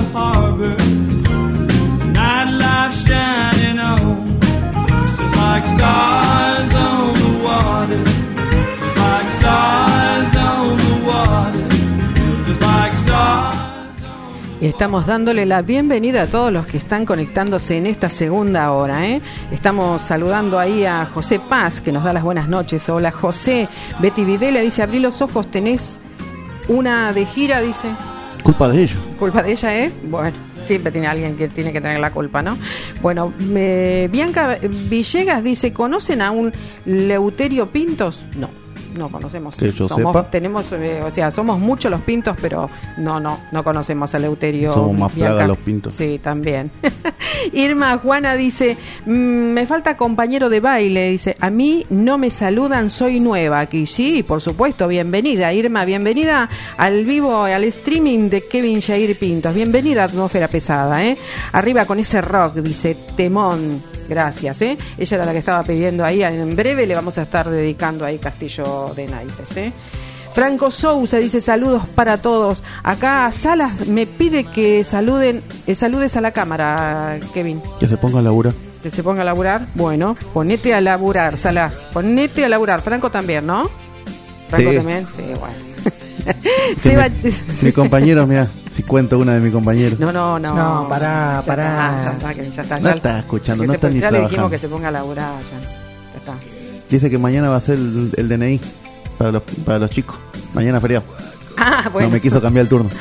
Like stars on the water, just like stars on the water, just like stars. Y estamos dándole la bienvenida a todos los que están conectándose en esta segunda hora, ¿eh? Estamos saludando ahí a José Paz, que nos da las buenas noches. Hola, José. Betty Videla dice, abrí los ojos, tenés una de gira, dice. Culpa de ellos. ¿Culpa de ella es? Bueno, siempre tiene alguien que tiene que tener la culpa, ¿no? Bueno, Bianca Villegas dice, ¿conocen a un Leuterio Pintos? No conocemos. Que yo sepa. Tenemos, somos muchos los Pintos, pero no conocemos a Leuterio. Somos más plaga los Pintos. Sí, también. Irma Juana dice, me falta compañero de baile, dice, a mí no me saludan, soy nueva aquí. Sí, por supuesto, bienvenida Irma, bienvenida al vivo, al streaming de Kevin Jair Pintos, bienvenida a Atmósfera Pesada, arriba con ese rock, dice, temón. Gracias, Ella era la que estaba pidiendo ahí. En breve le vamos a estar dedicando ahí Castillo de Naipes, Franco Sousa dice, saludos para todos. Acá Salas me pide que saludes a la cámara, Kevin. Que se ponga a laburar. Que se ponga a laburar. Bueno, ponete a laburar, Salas. Ponete a laburar. Franco también, ¿no? Franco también. Sí, bueno. Mi compañero, mira, si cuento una de mis compañeros. No, pará. Ya está. No está escuchando, no está ni trabajando. Ya le dijimos que se ponga a laburar, ya está. Dice que mañana va a ser el DNI para los chicos. Mañana feriado. Bueno. No me quiso cambiar el turno.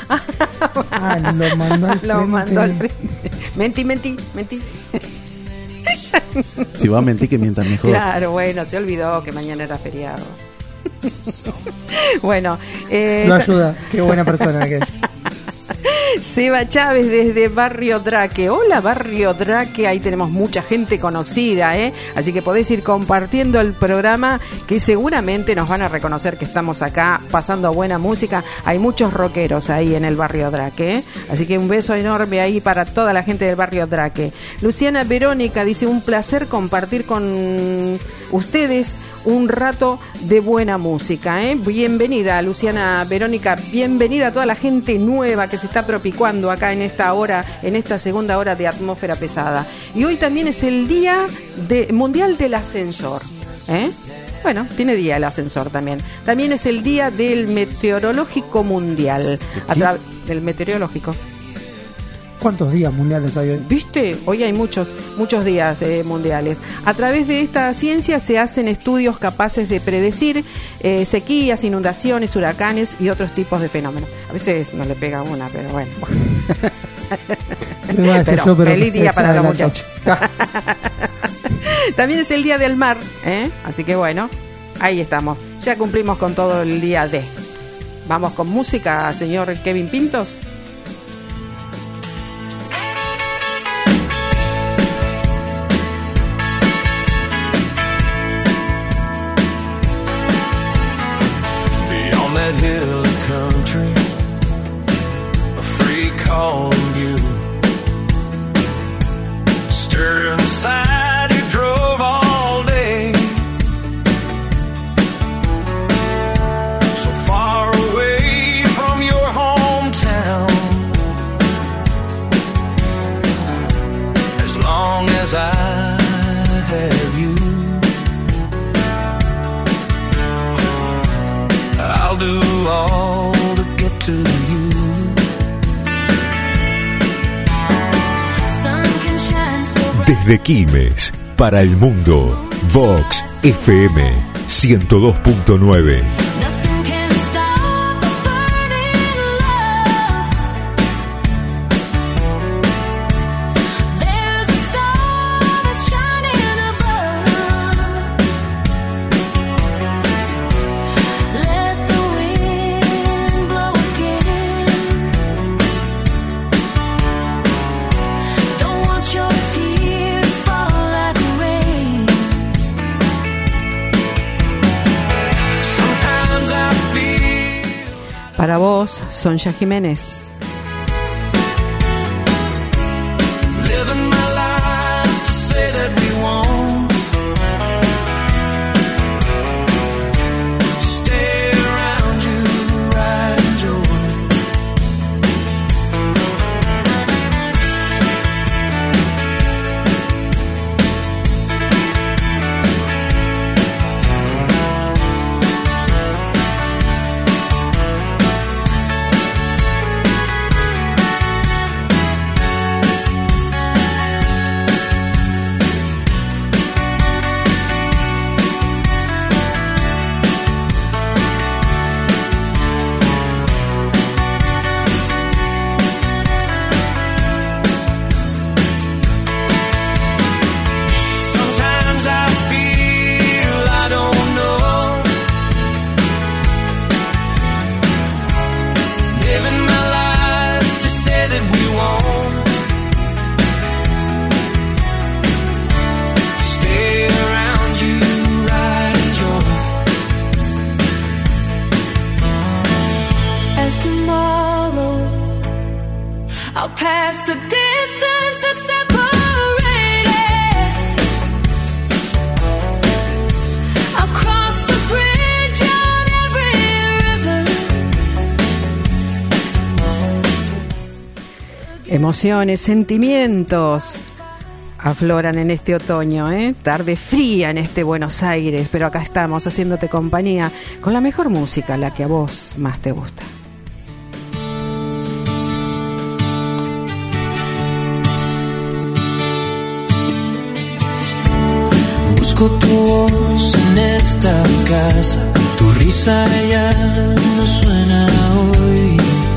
Lo mandó al frente. Mentí. Si va a mentir, que mientas mejor. Claro, bueno, se olvidó que mañana era feriado. Bueno, lo ayuda, qué buena persona que es. Seba Chávez desde Barrio Draque. Hola Barrio Draque, ahí tenemos mucha gente conocida, así que podés ir compartiendo el programa, que seguramente nos van a reconocer que estamos acá pasando buena música. Hay muchos rockeros ahí en el Barrio Draque, así que un beso enorme ahí para toda la gente del Barrio Draque. Luciana Verónica dice, un placer compartir con ustedes un rato de buena música, Bienvenida Luciana Verónica, bienvenida a toda la gente nueva que se está propicuando acá en esta hora, en esta segunda hora de Atmósfera Pesada. Y hoy también es el día mundial del ascensor, Bueno, tiene día el ascensor también. También es el día del meteorológico mundial. Del meteorológico. ¿Cuántos días mundiales hay hoy? ¿Viste? Hoy hay muchos días mundiales. A través de esta ciencia se hacen estudios capaces de predecir sequías, inundaciones, huracanes y otros tipos de fenómenos. A veces no le pega una, pero bueno. Pero feliz día para los muchachos. También es el día del mar, así que bueno, ahí estamos. Ya cumplimos con todo el día de. Vamos con música, señor Kevin Pintos. That hill country, a free calling you. Stir inside, you drove all day, so far away from your hometown. As long as I have you, I'll do all to get to you. Desde Quilmes, para el mundo, Vox FM 102.9. Para vos, Sonja Jiménez. there's tomorrow. I'll pass the distance that separated. I'll cross the bridge on every river. Emociones, sentimientos afloran en este otoño, ¿eh? Tarde fría en este Buenos Aires, pero acá estamos haciéndote compañía con la mejor música, la que a vos más te gusta. Busco tu voz en esta casa, tu risa ya no suena hoy.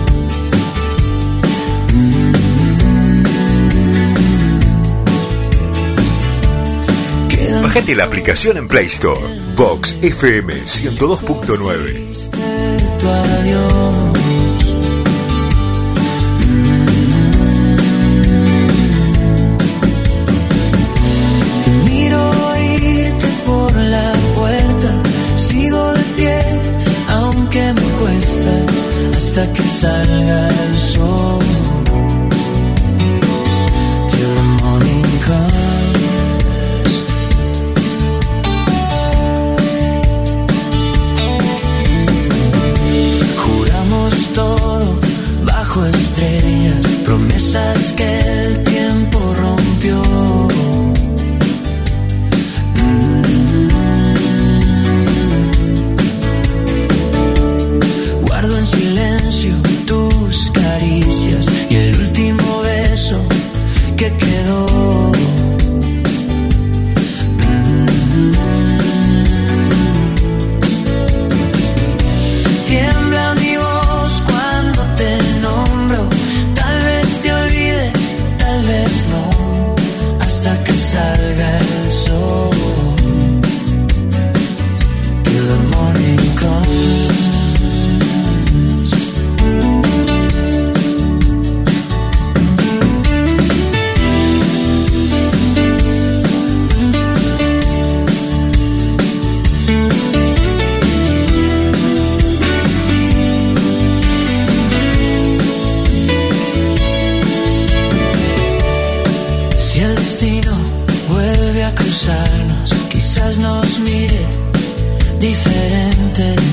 Bájate la aplicación en Play Store. Vox FM 102.9. Tu adiós. Te miro irte por la puerta, sigo de pie aunque me cuesta, hasta que salga el sol. Till the morning comes. Todo bajo estrellas, promesas que el tiempo rompió. Guardo en silencio tus caricias y el último beso que quedó. Tiembla mi voz cuando te nombro, tal vez te olvide, tal vez no, hasta que salga el sol. Till the morning comes. Quizás nos mire diferente.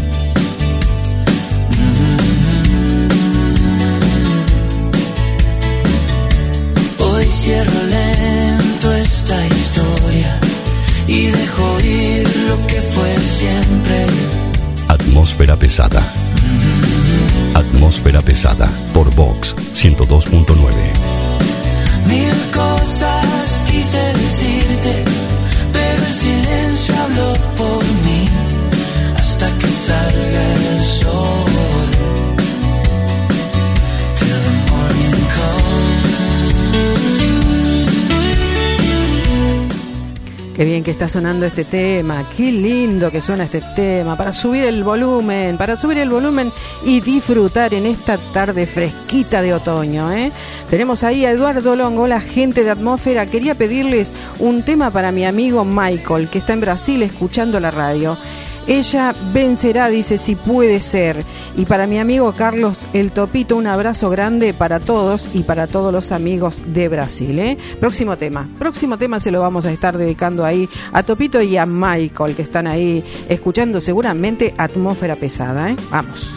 Hoy cierro lento esta historia y dejo ir lo que fue siempre. Atmósfera pesada. Atmósfera pesada por Vox 102.9. Mil cosas quise decirte, pero el silencio habló por mí, hasta que salga el sol. Till the morning comes. Qué bien que está sonando este tema, qué lindo que suena este tema, para subir el volumen y disfrutar en esta tarde fresquita de otoño, ¿eh? Tenemos ahí a Eduardo Longo, la gente de Atmósfera. Quería pedirles un tema para mi amigo Michael, que está en Brasil escuchando la radio. Ella vencerá, dice, si puede ser. Y para mi amigo Carlos el Topito, un abrazo grande para todos y para todos los amigos de Brasil, ¿eh? Próximo tema se lo vamos a estar dedicando ahí a Topito y a Michael, que están ahí escuchando seguramente Atmósfera Pesada, ¿eh? Vamos.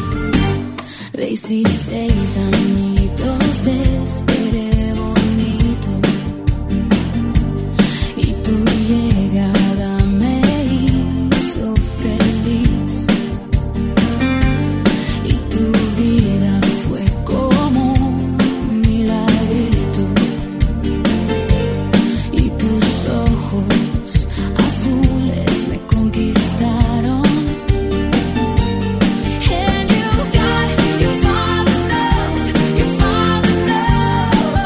16 añitos te esperé bonito, y tu llegada me hizo feliz, y tu vida fue como un milagrito, y tus ojos azules me conquistaron. And you got your father's love, your father's love.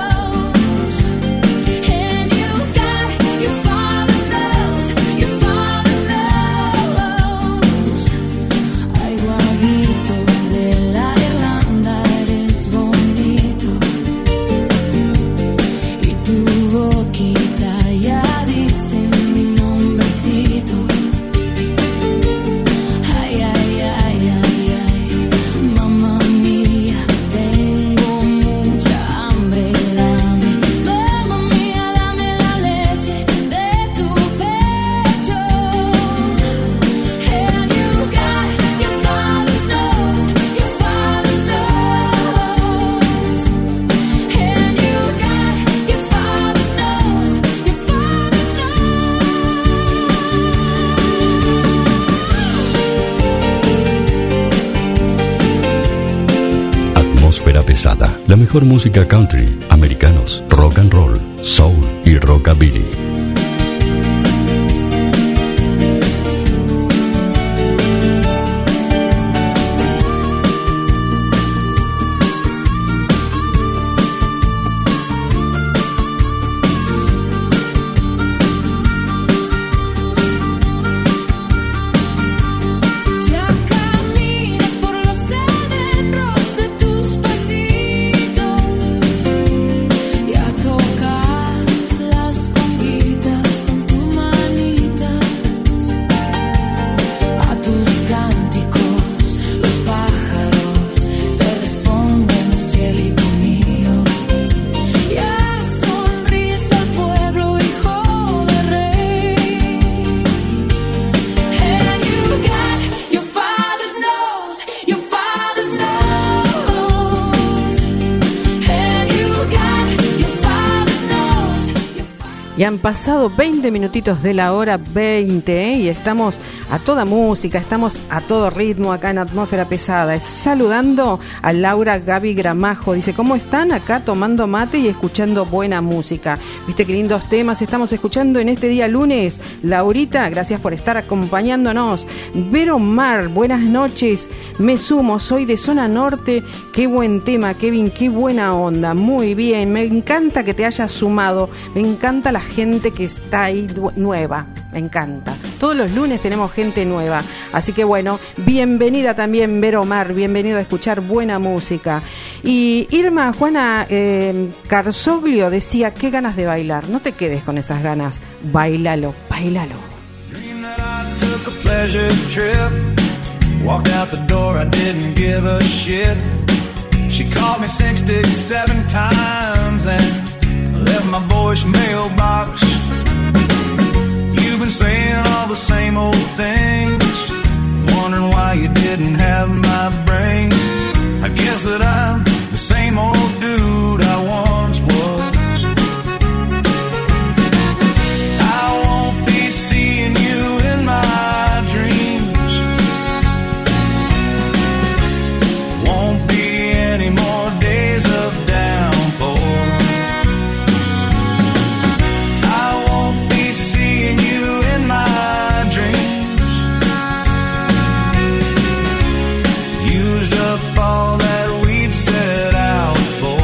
Pesada. La mejor música country, americanos, rock and roll, soul y rockabilly. Y han pasado 20 minutitos de la hora 20, y estamos a toda música, estamos a todo ritmo acá en Atmósfera Pesada. Saludando a Laura Gaby Gramajo, dice, ¿cómo están? Acá tomando mate y escuchando buena música. Viste qué lindos temas estamos escuchando en este día lunes. Laurita, gracias por estar acompañándonos. Vero Mar, buenas noches, me sumo, soy de zona norte. Qué buen tema, Kevin, qué buena onda, muy bien, me encanta que te hayas sumado, me encanta la gente que está ahí nueva, me encanta. Todos los lunes tenemos gente nueva, así que bueno, bienvenida también Vero Mar, bienvenido a escuchar buena música. Y Irma Juana Carzoglio decía, qué ganas de bailar, no te quedes con esas ganas, bailalo, bailalo. Walked out the door, I didn't give a shit. She called me 67 times and left my voicemail box. You've been saying all the same old things, wondering why you didn't have my brain. I guess that I'm the same old dude I once was. I won't be seeing you in my dreams. Won't be any more days of downpour. I won't be seeing you in my dreams. Used up all that we'd set out for.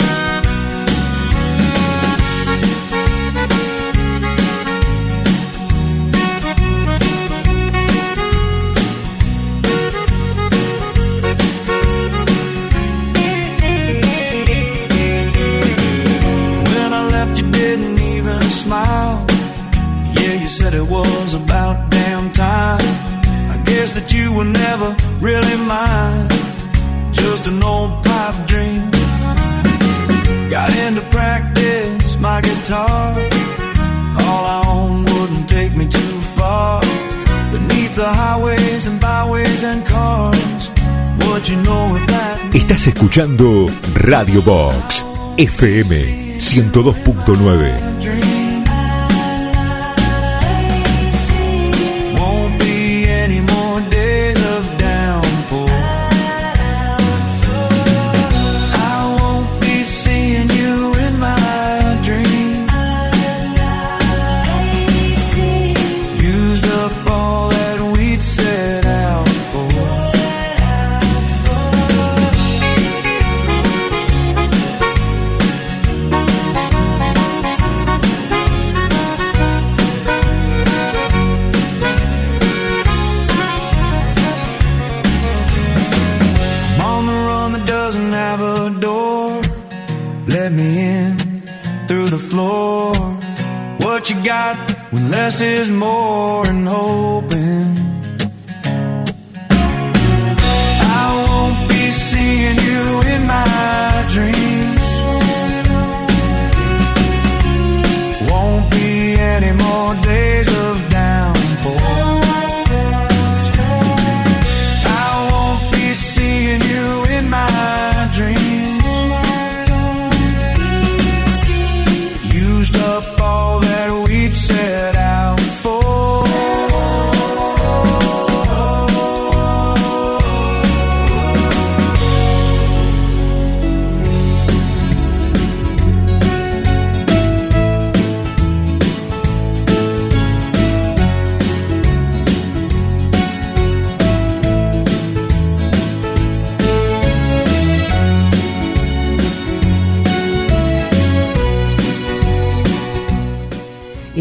When I left, you didn't even smile. Yeah, you said it was about damn time. I guess that you were never really mine, just an old pipe dream. Got into practice my guitar. All I own wouldn't take me too far. Beneath the highways and byways and cars, what you know of that? Estás escuchando Radio Box FM 102.9. Won't be any more days of downpour. I won't be seeing you in my dreams. Used up all that we'd set out for. I'm on the run that doesn't have a door. Let me in through the floor. What you got when less is more, and hoping I won't be seeing you in my dreams. Won't be any more days of downpour. I won't be seeing you in my dreams. Used up all that we'd set out for.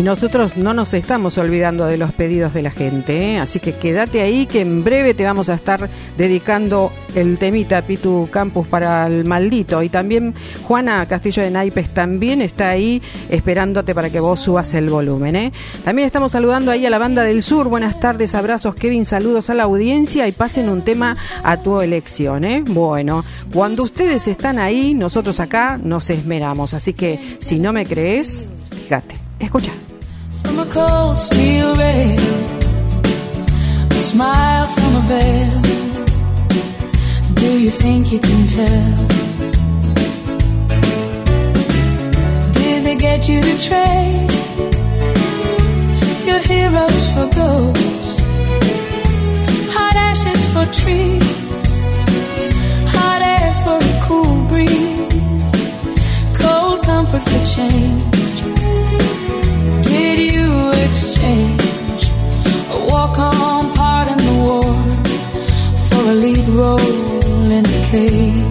Y nosotros no nos estamos olvidando de los pedidos de la gente, ¿eh? Así que quédate ahí, que en breve te vamos a estar dedicando el temita Pitu Campus para el maldito. Y también Juana Castillo de Naipes también está ahí esperándote para que vos subas el volumen, ¿eh? También estamos saludando ahí a la Banda del Sur. Buenas tardes, abrazos, Kevin, saludos a la audiencia y pasen un tema a tu elección, ¿eh? Bueno, cuando ustedes están ahí, nosotros acá nos esmeramos. Así que si no me crees, fíjate, escucha. From a cold steel rail, a smile from a veil. Do you think you can tell? Did they get you to trade your heroes for ghosts? Hot ashes for trees, hot air for a cool breeze, cold comfort for change. Did you exchange a walk-on part in the war for a lead role in the cage?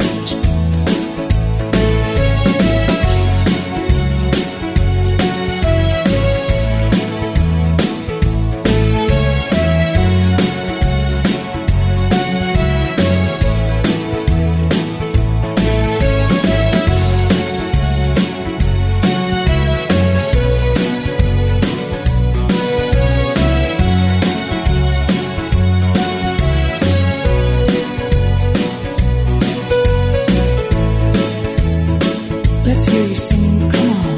Let's hear you singing, come on.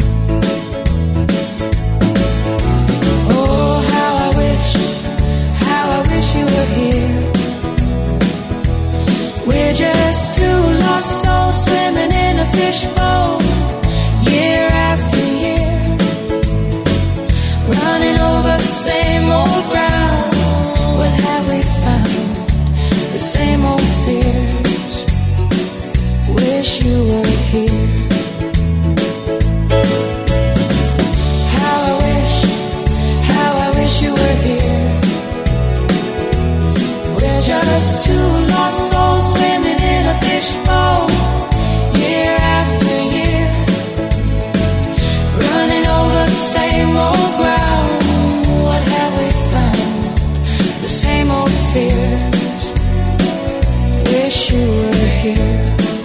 Oh, how I wish you were here. We're just two lost souls swimming in a fishbowl, year after year, running over the same old ground. What have we found? The same old fears. Wish you were here. You were here. We're just two lost souls swimming in a fishbowl, year after year, running over the same old ground. What have we found? The same old fears. Wish you were here.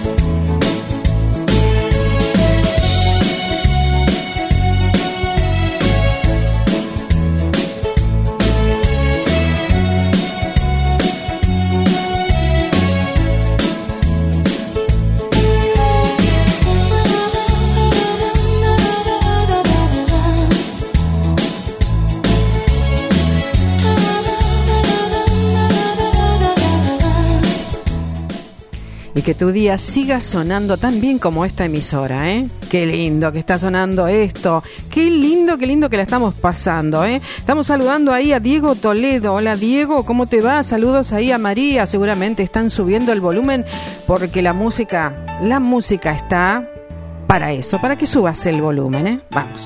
Y que tu día siga sonando tan bien como esta emisora, ¿eh? Qué lindo que está sonando esto. Qué lindo que la estamos pasando, ¿eh? Estamos saludando ahí a Diego Toledo. Hola, Diego, ¿cómo te va? Saludos ahí a María. Seguramente están subiendo el volumen porque la música está para eso, para que subas el volumen, ¿eh? Vamos.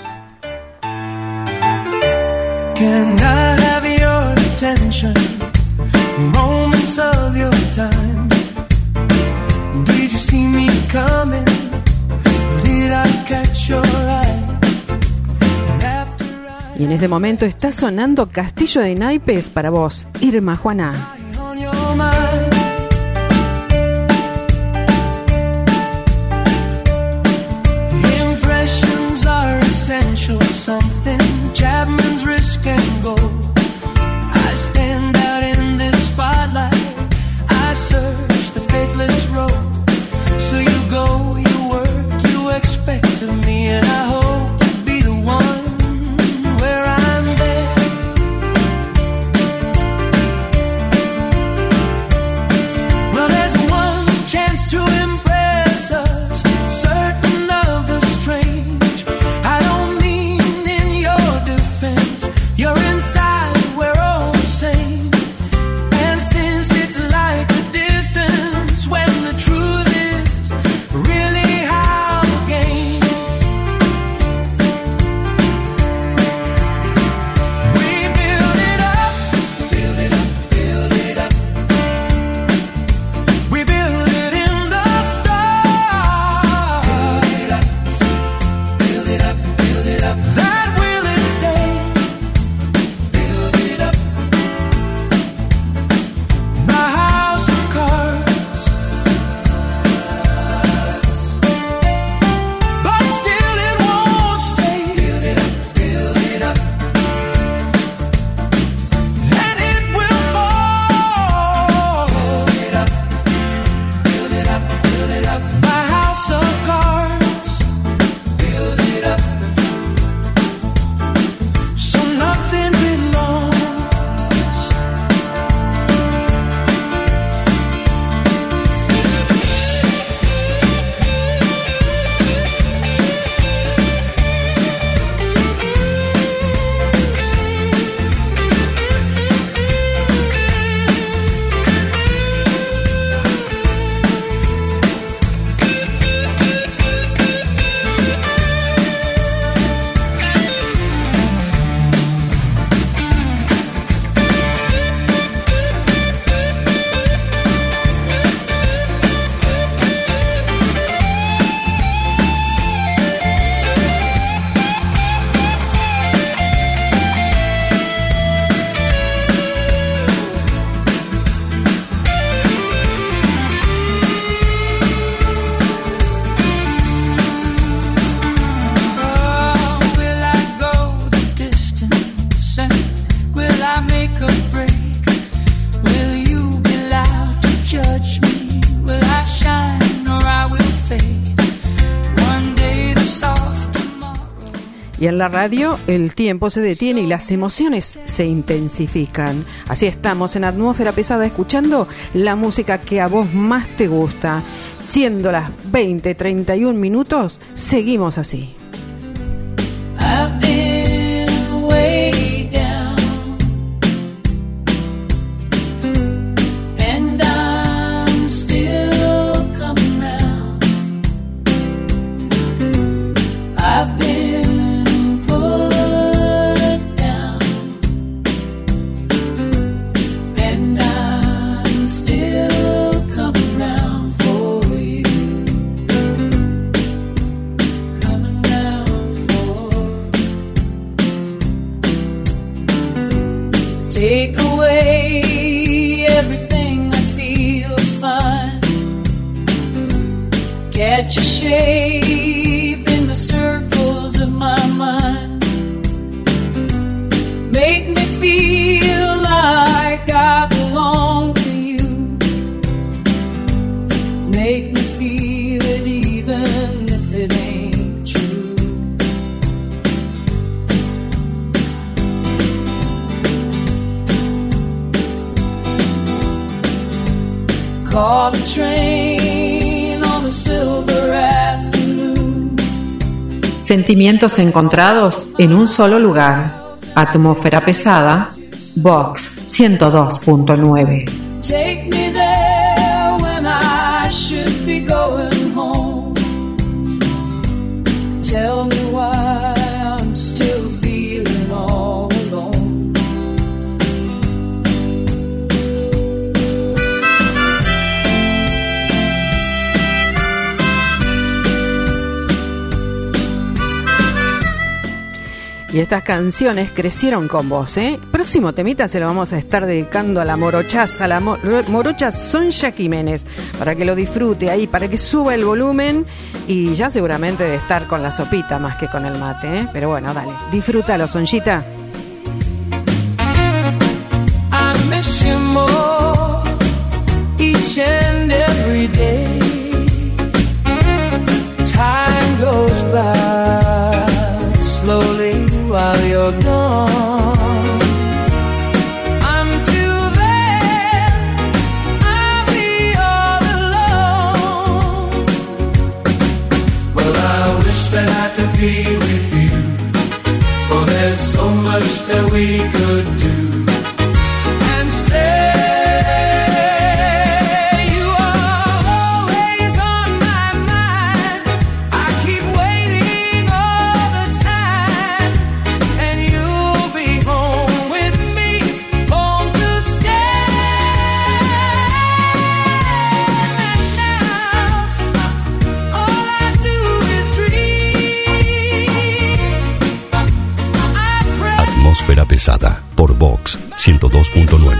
Can I have your attention? Moments of your time. Did you see me coming? Or did I catch your eye? Y en este momento está sonando Castillo de Naipes para vos, Irma Juana. Impressions are essential, something Chapman's risk and go. I stand out in this spotlight, I search the faithless road. So you go, you work, you expect of me, and I hope to be the one where I'm there. Well, there's one chance to impress us, certain of the strange. I don't mean in your defense, you're inside, we're all the same. And since it's like a distant Y en la radio el tiempo se detiene y las emociones se intensifican. Así estamos en Atmósfera Pesada escuchando la música que a vos más te gusta. Siendo las 20:31 minutos, seguimos así. I've been way down, and I'm still coming round. I've been put down, and I'm still coming round for you. Coming round for you. Take away everything that feels fine. Catch a shape in the circles of my mind. Make me feel like I belong to you. Make me feel it even if it ain't true. Caught the train on a silver afternoon. Sentimientos encontrados en un solo lugar. Atmósfera Pesada, Vox 102.9. Take me there when I should be going home. Tell me why I'm still feeling all alone. Y estas canciones crecieron con vos, ¿eh? Próximo temita se lo vamos a estar dedicando a la morochaza, morocha Sonja Jiménez, para que lo disfrute ahí, para que suba el volumen y ya seguramente debe estar con la sopita más que con el mate, ¿eh? Pero bueno, dale, disfrútalo, Sonjita. I miss you more each and every day. Time goes by slowly while you're gone. Until then, I'll be all alone. Well, I wish that I could be with you, for there's so much that we could do and say. Atmósfera Pesada por Vox 102.9.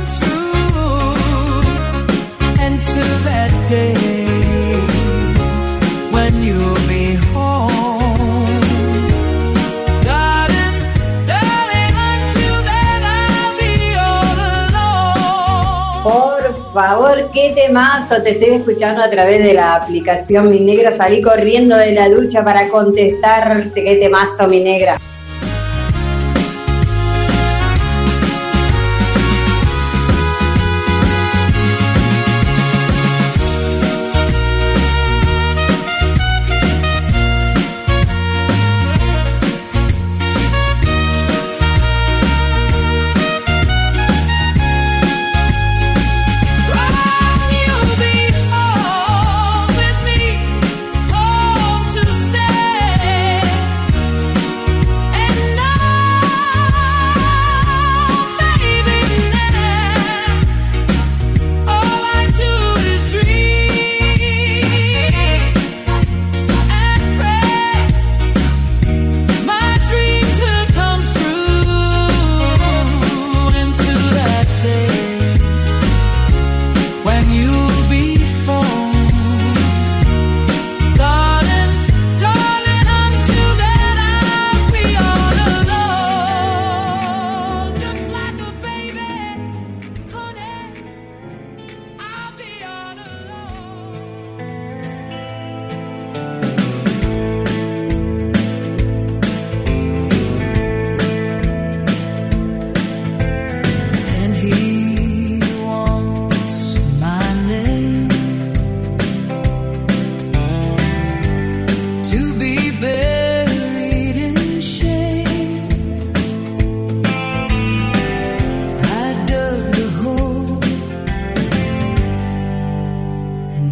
Por favor, qué temazo, te estoy escuchando a través de la aplicación Mi Negra, salí corriendo de la ducha para contestarte, qué temazo, mi negra.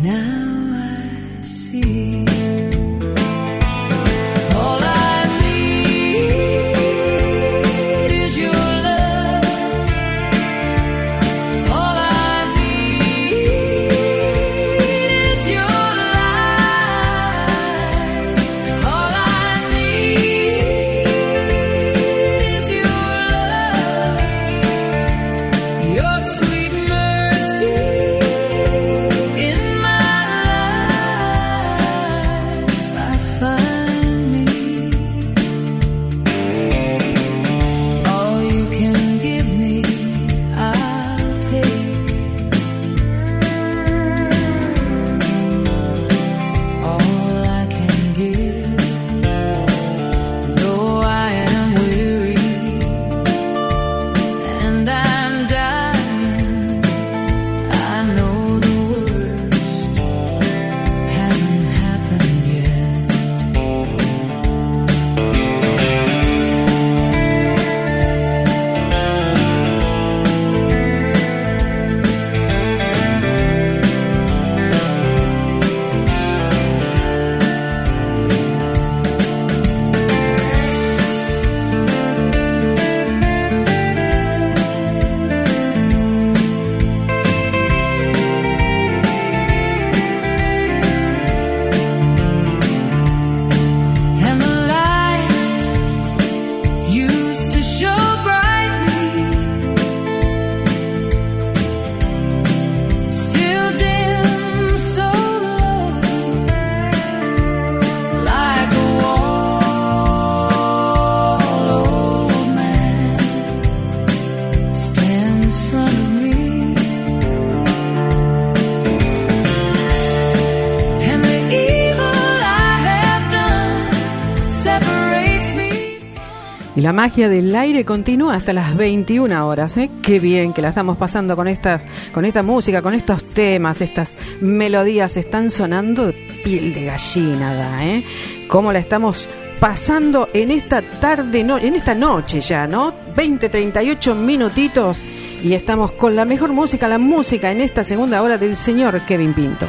Y la magia del aire continúa hasta las 21 horas, ¿eh? Qué bien que la estamos pasando con esta música, con estos temas, estas melodías están sonando de piel de gallina, ¿eh? Cómo la estamos pasando en esta tarde, en esta noche ya, ¿no? 20:38 minutitos y estamos con la mejor música, la música en esta segunda hora del señor Kevin Pintos.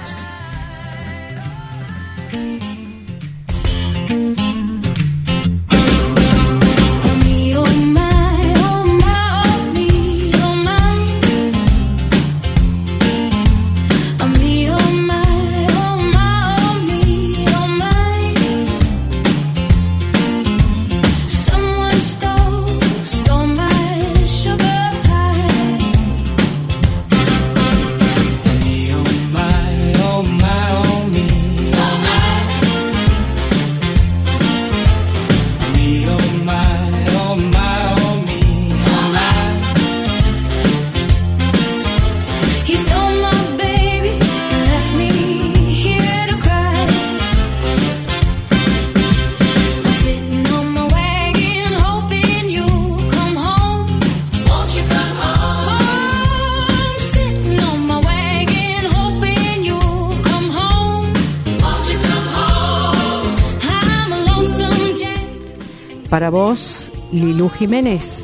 Para vos, Lilú Jiménez.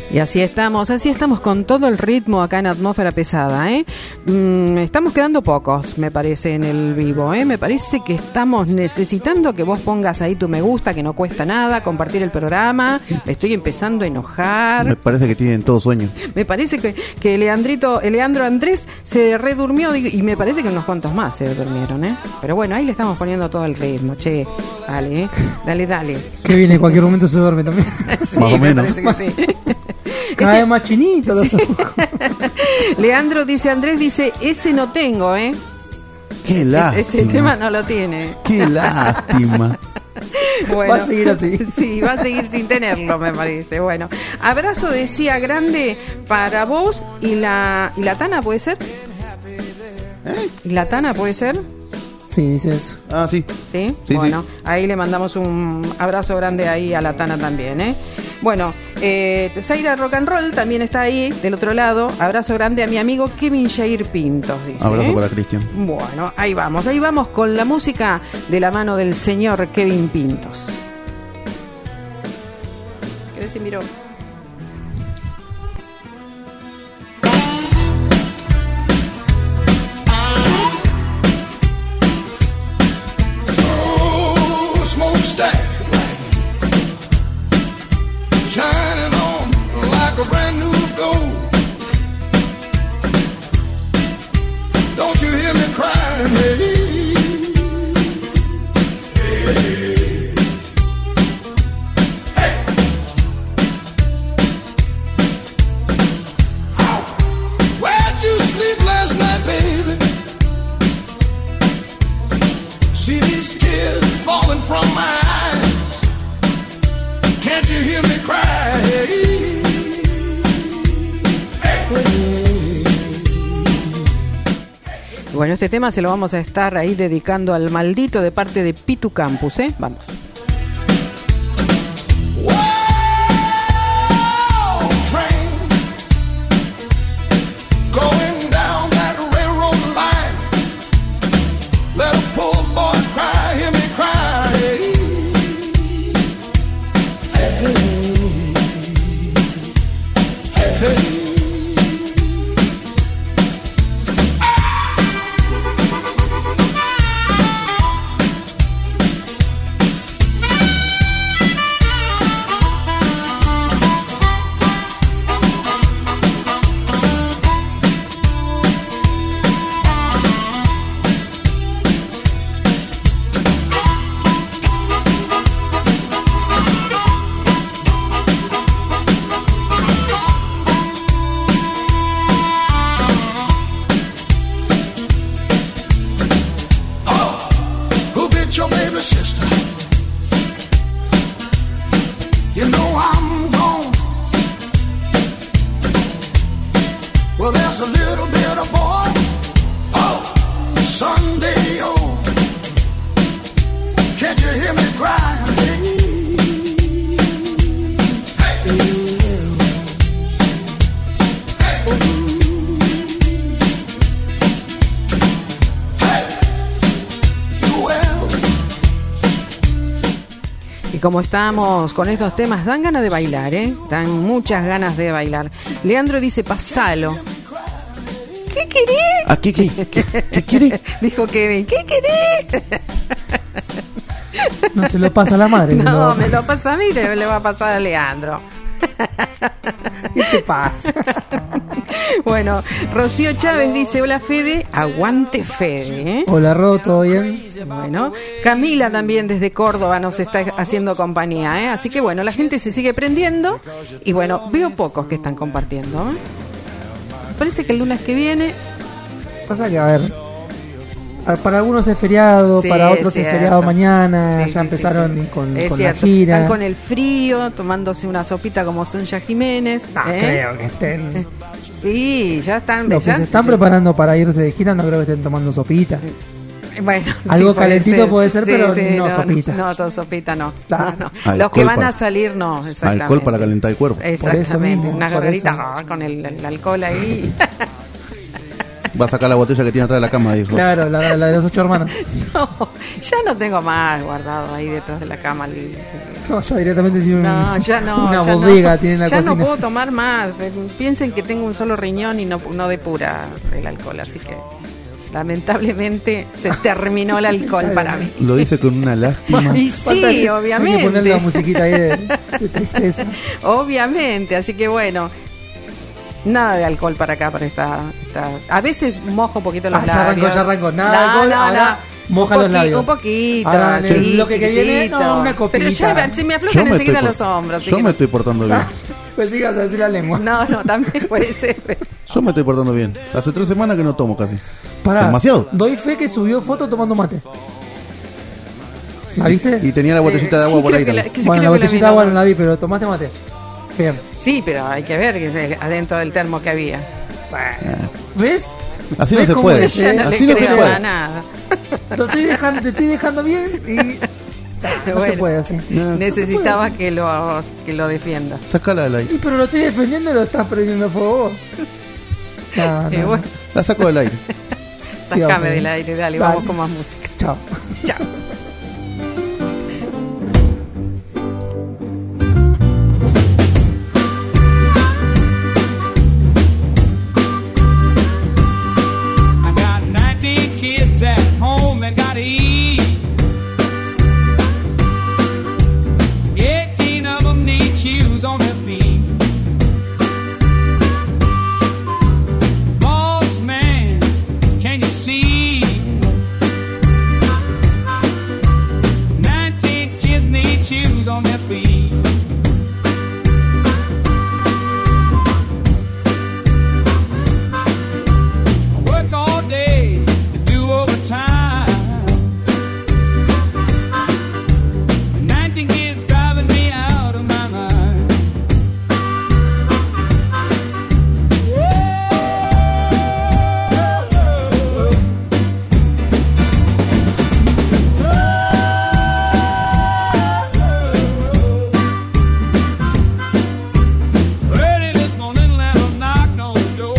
Y así estamos con todo el ritmo acá en Atmósfera Pesada, ¿eh? Estamos quedando pocos, me parece, en el vivo, ¿eh? Me parece que estamos necesitando que vos pongas ahí tu me gusta, que no cuesta nada, compartir el programa. Me estoy empezando a enojar. Me parece que tienen todo sueño. Me parece que Leandro Andrés se redurmió y me parece que unos cuantos más se durmieron, ¿eh? Pero bueno, ahí le estamos poniendo todo el ritmo, che. Dale, ¿eh? Dale. Que viene, en cualquier momento se duerme también. Sí, más o menos. Sí. Cada vez más chinito los ojos. Leandro dice, Andrés dice, ese no tengo, ¿eh? Qué lástima. Ese tema no lo tiene. Qué lástima. Bueno, va a seguir así. Sí, va a seguir sin tenerlo, me parece. Bueno, abrazo, decía, grande para vos y la Tana, ¿puede ser? ¿Y la Tana puede ser? Sí, dice eso. Ah, sí. ¿Sí? Sí, bueno, ahí le mandamos un abrazo grande ahí a la Tana también, ¿eh? Bueno, Zaira Rock and Roll también está ahí, del otro lado. Abrazo grande a mi amigo Kevin Jair Pintos, dice. Abrazo para Cristian. Bueno, ahí vamos con la música de la mano del señor Kevin Pintos. ¿Qué decir, Miro? Shining on like a brand new gold. Don't you hear me crying, hey, hey, hey. Where'd you sleep last night, baby? See these tears falling from my eyes. Can't you hear me cry? Bueno, este tema se lo vamos a estar ahí dedicando al maldito de parte de Pitu Campus, ¿eh? Vamos. Como estamos con estos temas, dan ganas de bailar, ¿eh? Dan muchas ganas de bailar. Leandro dice, pasalo. ¿Qué querés? ¿A qué querés? Dijo Kevin, ¿qué querés? No se lo pasa a la madre. No, me lo pasa a mí, le va a pasar a Leandro. ¿Qué te pasa? Bueno, Rocío Chávez dice, hola Fede, aguante Fede, ¿eh? Hola Ro, ¿todo bien? Bueno, Camila también desde Córdoba nos está haciendo compañía, ¿eh? Así que bueno, la gente se sigue prendiendo y bueno, veo pocos que están compartiendo, ¿eh? Parece que el lunes que viene... Pasa que, a ver, para algunos es feriado, sí, para otros es feriado mañana, sí, ya empezaron con la gira. Están con el frío, tomándose una sopita como Sonja Jiménez. No creo que estén... Sí, ya están... Los que se están preparando para irse de gira no creo que estén tomando sopita. Bueno, algo sí, calentito puede ser, pero no sopita. No, todo sopita no. Claro. No. Los que van a salir no, exactamente. Alcohol para calentar el cuerpo. Exactamente, una gargarita con el alcohol ahí. Va a sacar la botella que tiene atrás de la cama, dijo. Claro, la de los 8 hermanos. No, ya no tengo más guardado ahí detrás de la cama No, ya directamente tiene No, ya no. una ya bodega, no. tiene en la ya cocina. no puedo tomar más. Piensen que tengo un solo riñón y no depura el alcohol, así que lamentablemente se terminó el alcohol para mí. Lo dice con una lástima. Y sí, obviamente. Hay que ponerle la musiquita ahí de tristeza. Obviamente, así que bueno. Nada de alcohol para acá, para esta. A veces mojo un poquito los labios. Ya arrancó. Nada de alcohol, ahora moja los labios. Un poquito. Ahora en el sí, bloque que viene, no, una copita. Pero ya se me aflojan enseguida los hombros. Yo me estoy portando bien. Pues sigas a decir la lengua. No, también puede ser. Yo me estoy portando bien. Hace 3 semanas que no tomo casi. Pará, demasiado. Doy fe que subió foto tomando mate. ¿La viste? Y tenía la botellita de agua por ahí también. Bueno, la botellita de agua no la vi, pero tomaste mate. Bien. Sí, pero hay que ver que adentro del termo que había. ¿Ves? Así no se puede. Así no se puede. Nada. Te estoy dejando bien y no bueno, se puede así. Necesitaba que lo defienda. Sácala del aire. Pero lo estoy defendiendo y lo estás prendiendo fuego. No. Bueno. La saco del aire. Sácame del aire, dale, vamos con más música. Chao. Chao. At home and gotta eat. 18 of them need shoes on their feet. Boss man, can you see? 19 kids need shoes on their feet. Work all day, overtime. 19 kids driving me out of my mind. Early this morning, Lana knocked on the door.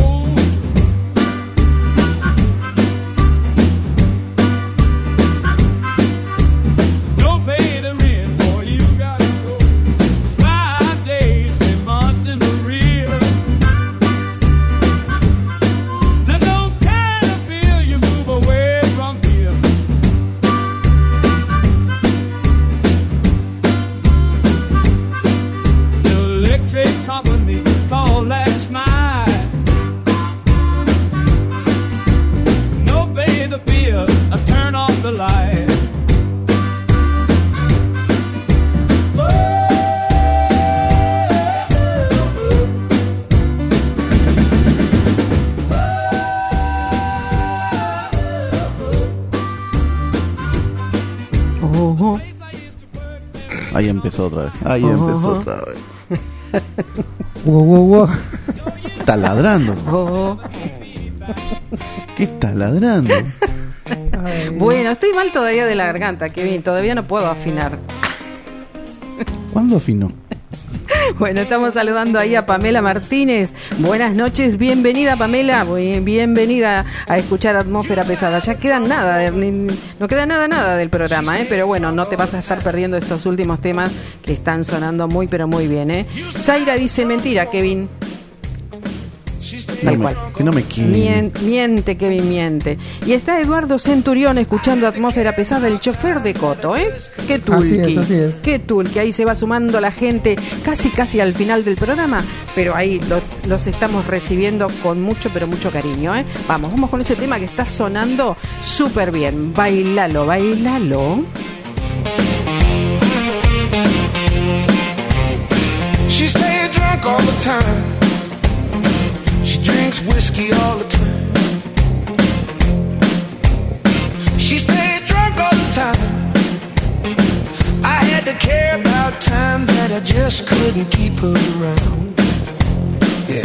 Ahí empezó otra vez. Wow. Está ladrando. ¿Qué está ladrando? Bueno, estoy mal todavía de la garganta, Kevin. Todavía no puedo afinar. ¿Cuándo afinó? Bueno, estamos saludando ahí a Pamela Martínez. Buenas noches, bienvenida Pamela, bienvenida a escuchar Atmósfera Pesada. Ya queda nada, no queda nada del programa, pero bueno, no te vas a estar perdiendo estos últimos temas que están sonando muy pero muy bien. Zaira dice mentira, Kevin. Tal cual. Que no me quiere. Miente, Kevin, miente. Y está Eduardo Centurión escuchando Atmósfera Pesada, el chofer de Coto, Qué tulqui. Así es. Qué tulqui. Ahí se va sumando la gente casi al final del programa, pero ahí los estamos recibiendo con mucho, pero mucho cariño, Vamos con ese tema que está sonando súper bien. Bailalo. She stay drunk all the time. She drinks whiskey all the time. She stayed drunk all the time. I had to care about time that I just couldn't keep her around. Yeah.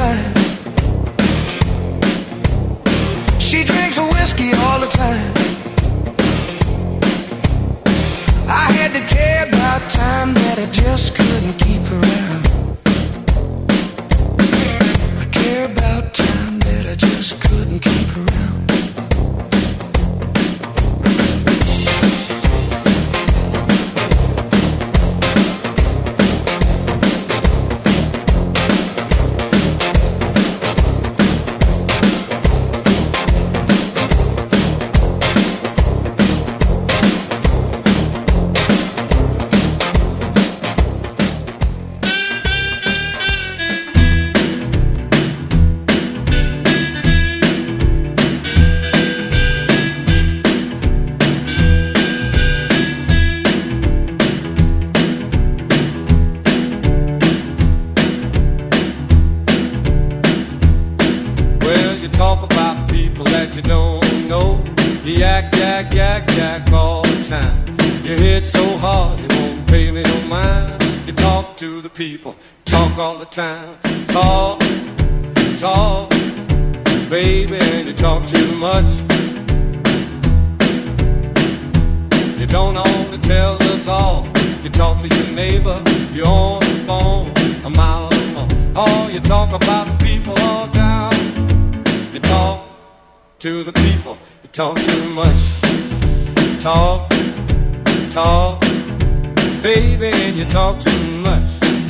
time. She drinks whiskey all the time. I had to care about time that I just couldn't keep around. I care about time that I just couldn't keep around. People talk all the time, talk, baby, and you talk too much. You don't own the tells us all. You talk to your neighbor, you're on the phone, a mile or more. Oh, you talk about the people all down. You talk to the people, you talk too much. Talk, baby, and you talk too much.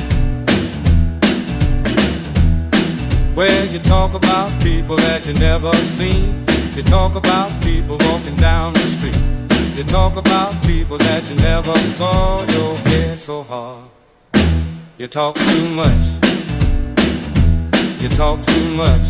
Well, you talk about people that you never seen. You talk about people walking down the street. You talk about people that you never saw. Your head so hard. You talk too much. You talk too much.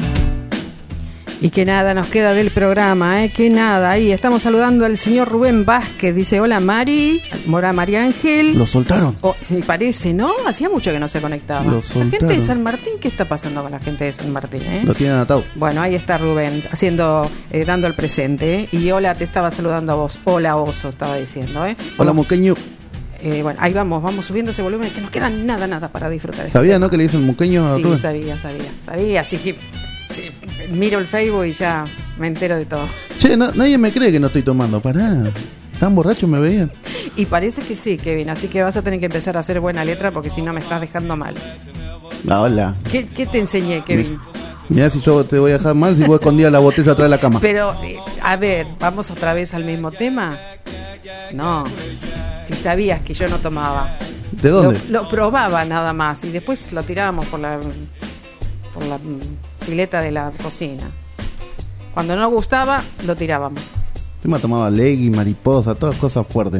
Y que nada nos queda del programa, que nada. Ahí estamos saludando al señor Rubén Vázquez. Dice, hola Mari, María Ángel. Lo soltaron. Oh, sí, parece, ¿no? Hacía mucho que no se conectaba. Lo La soltaron. gente de San Martín, ¿qué está pasando con la gente de San Martín? Lo tienen atado. Bueno, ahí está Rubén, dando el presente. Y hola, te estaba saludando a vos. Hola, oso, estaba diciendo, Hola, moqueño. Bueno, ahí vamos subiendo ese volumen, que no queda nada para disfrutar. ¿Sabía, no, que le dicen moqueño a Sí, Rubén? sabía, así que sí, miro el Facebook y ya me entero de todo. Che, nadie me cree que no estoy tomando, pará. ¿Tan borracho me veían? Y parece que sí, Kevin, así que vas a tener que empezar a hacer buena letra porque si no me estás dejando mal. Hola. ¿Qué te enseñé, Kevin? Mirá si yo te voy a dejar mal si vos escondías la botella atrás de la cama. Pero, a ver, ¿vamos otra vez al mismo tema? No. Si sabías que yo no tomaba. ¿De dónde? Lo probaba nada más y después lo tirábamos por la pileta de la cocina. Cuando no gustaba, lo tirábamos. Encima tomaba legui, mariposa, todas cosas fuertes.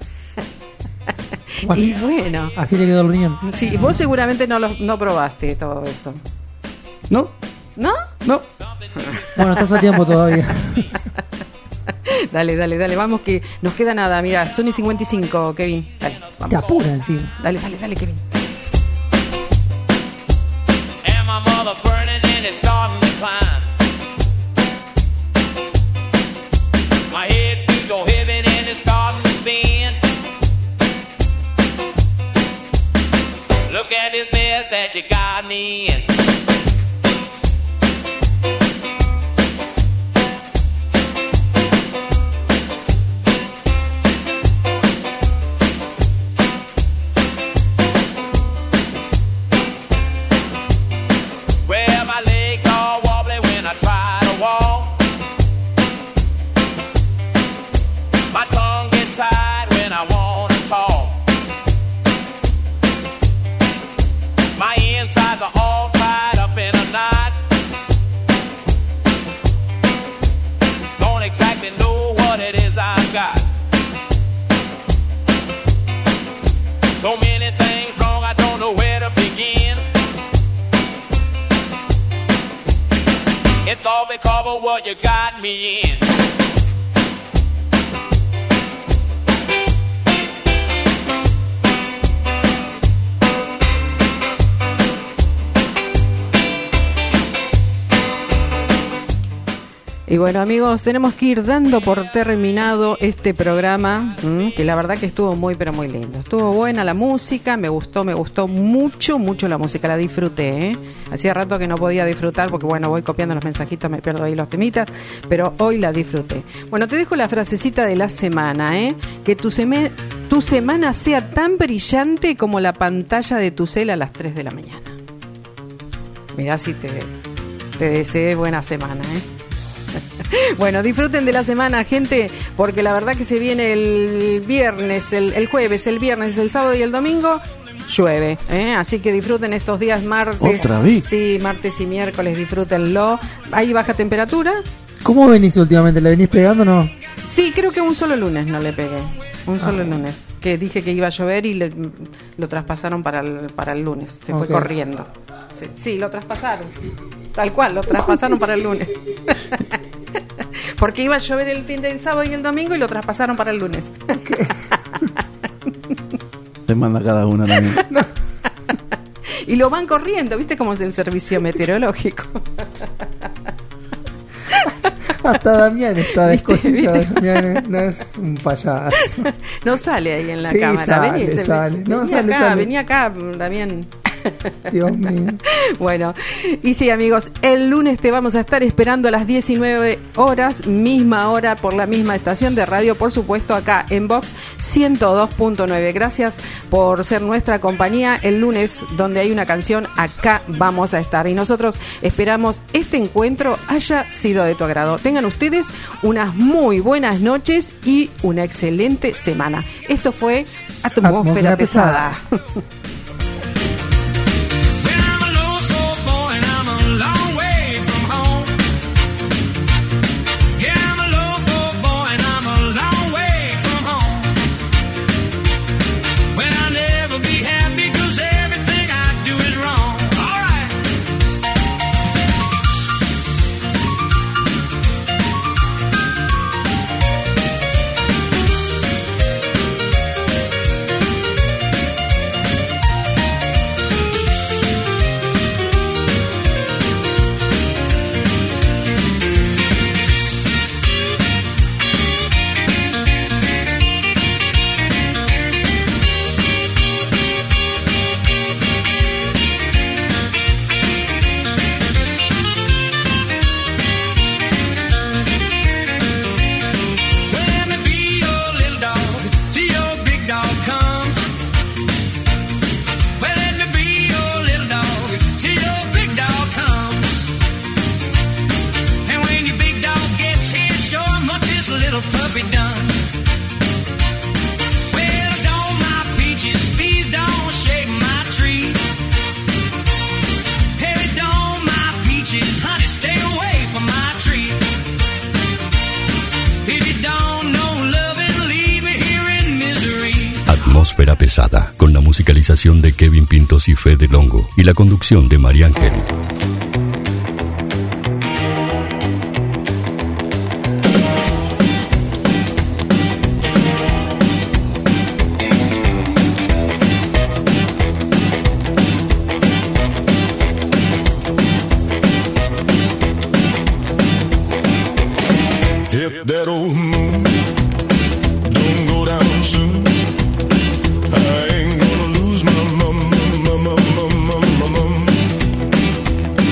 Bueno, y bueno. Así le quedó el riñón. Sí, vos seguramente no probaste todo eso. ¿No? ¿No? No. Bueno, estás a tiempo todavía. Dale, vamos que nos queda nada. Mira, Sony 55, Kevin. Dale, vamos. Te apura encima. Dale, Kevin. And my mother burning and it's starting to climb. My head feels go heavy and it's starting to spin. Look at this mess that you got me in. So many things wrong, I don't know where to begin. It's all because of what you got me in. Y bueno, amigos, tenemos que ir dando por terminado este programa, que la verdad que estuvo muy, pero muy lindo. Estuvo buena la música, me gustó mucho la música, la disfruté, ¿eh? Hacía rato que no podía disfrutar porque, bueno, voy copiando los mensajitos, me pierdo ahí los temitas, pero hoy la disfruté. Bueno, te dejo la frasecita de la semana, ¿eh? Que tu semana sea tan brillante como la pantalla de tu cel a las 3 de la mañana. Mirá si te deseé buena semana, ¿eh? Bueno, disfruten de la semana, gente, porque la verdad que se viene el viernes, el jueves, el viernes, el sábado y el domingo llueve, ¿eh? Así que disfruten estos días martes. ¿Otra vez? Sí, martes y miércoles, disfrútenlo. ¿Hay baja temperatura? ¿Cómo venís últimamente? ¿Le venís pegando o no? Sí, creo que un solo lunes no le pegué. Un solo lunes. Que dije que iba a llover y lo traspasaron para el lunes. Se fue corriendo. Sí, lo traspasaron. Tal cual, lo traspasaron para el lunes. Porque iba a llover el fin del sábado y el domingo y lo traspasaron para el lunes. Se manda cada una también. No. Y lo van corriendo, ¿viste cómo es el servicio meteorológico? Hasta Damián está desconfiado. Damián no es un payaso. No sale ahí en la sí, cámara. Venía acá, Damián. Dios mío. Bueno, y sí, amigos, el lunes te vamos a estar esperando a las 19 horas, misma hora, por la misma estación de radio, por supuesto, acá en Vox 102.9. Gracias por ser nuestra compañía. El lunes, donde hay una canción, acá vamos a estar. Y nosotros esperamos este encuentro haya sido de tu agrado. Tengan ustedes unas muy buenas noches y una excelente semana. Esto fue Atmósfera Pesada. Atmósfera Pesada, con la musicalización de Kevin Pintos y Fede Longo y la conducción de María Ángel. If that old moon don't go down soon, I ain't gonna lose my mum.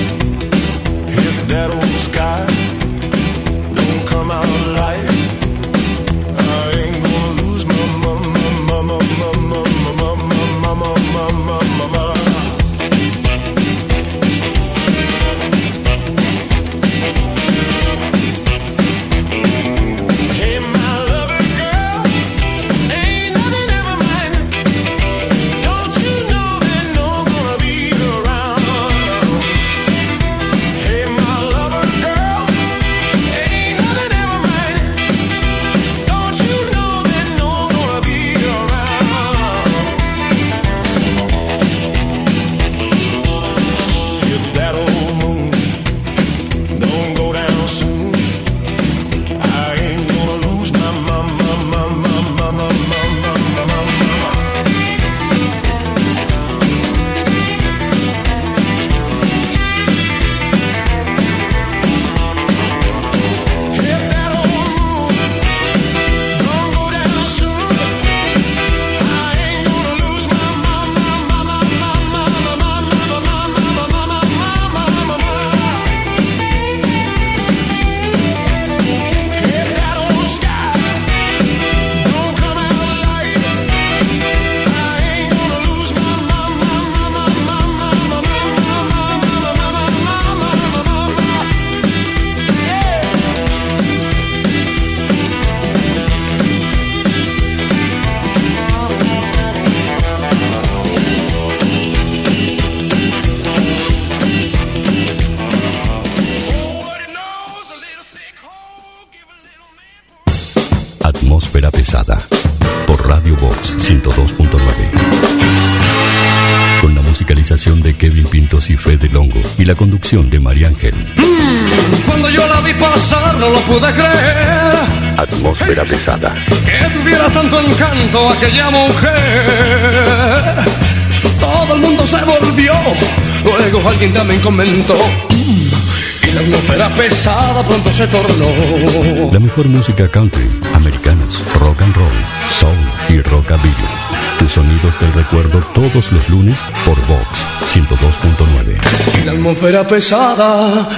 realización de Kevin Pintos y Fede Longo y la conducción de María Ángel. Cuando yo la vi pasar no lo pude creer. Atmósfera pesada. Que tuviera tanto encanto aquella mujer. Todo el mundo se volvió. Luego alguien también comentó. Y la atmósfera pesada pronto se tornó. La mejor música country, americanas, rock and roll, soul y rockabilly. Tus sonidos del recuerdo todos los lunes por Vox 102.9. Y la atmósfera pesada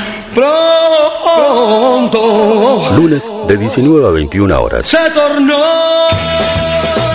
pronto lunes de 19 a 21 horas. se tornó.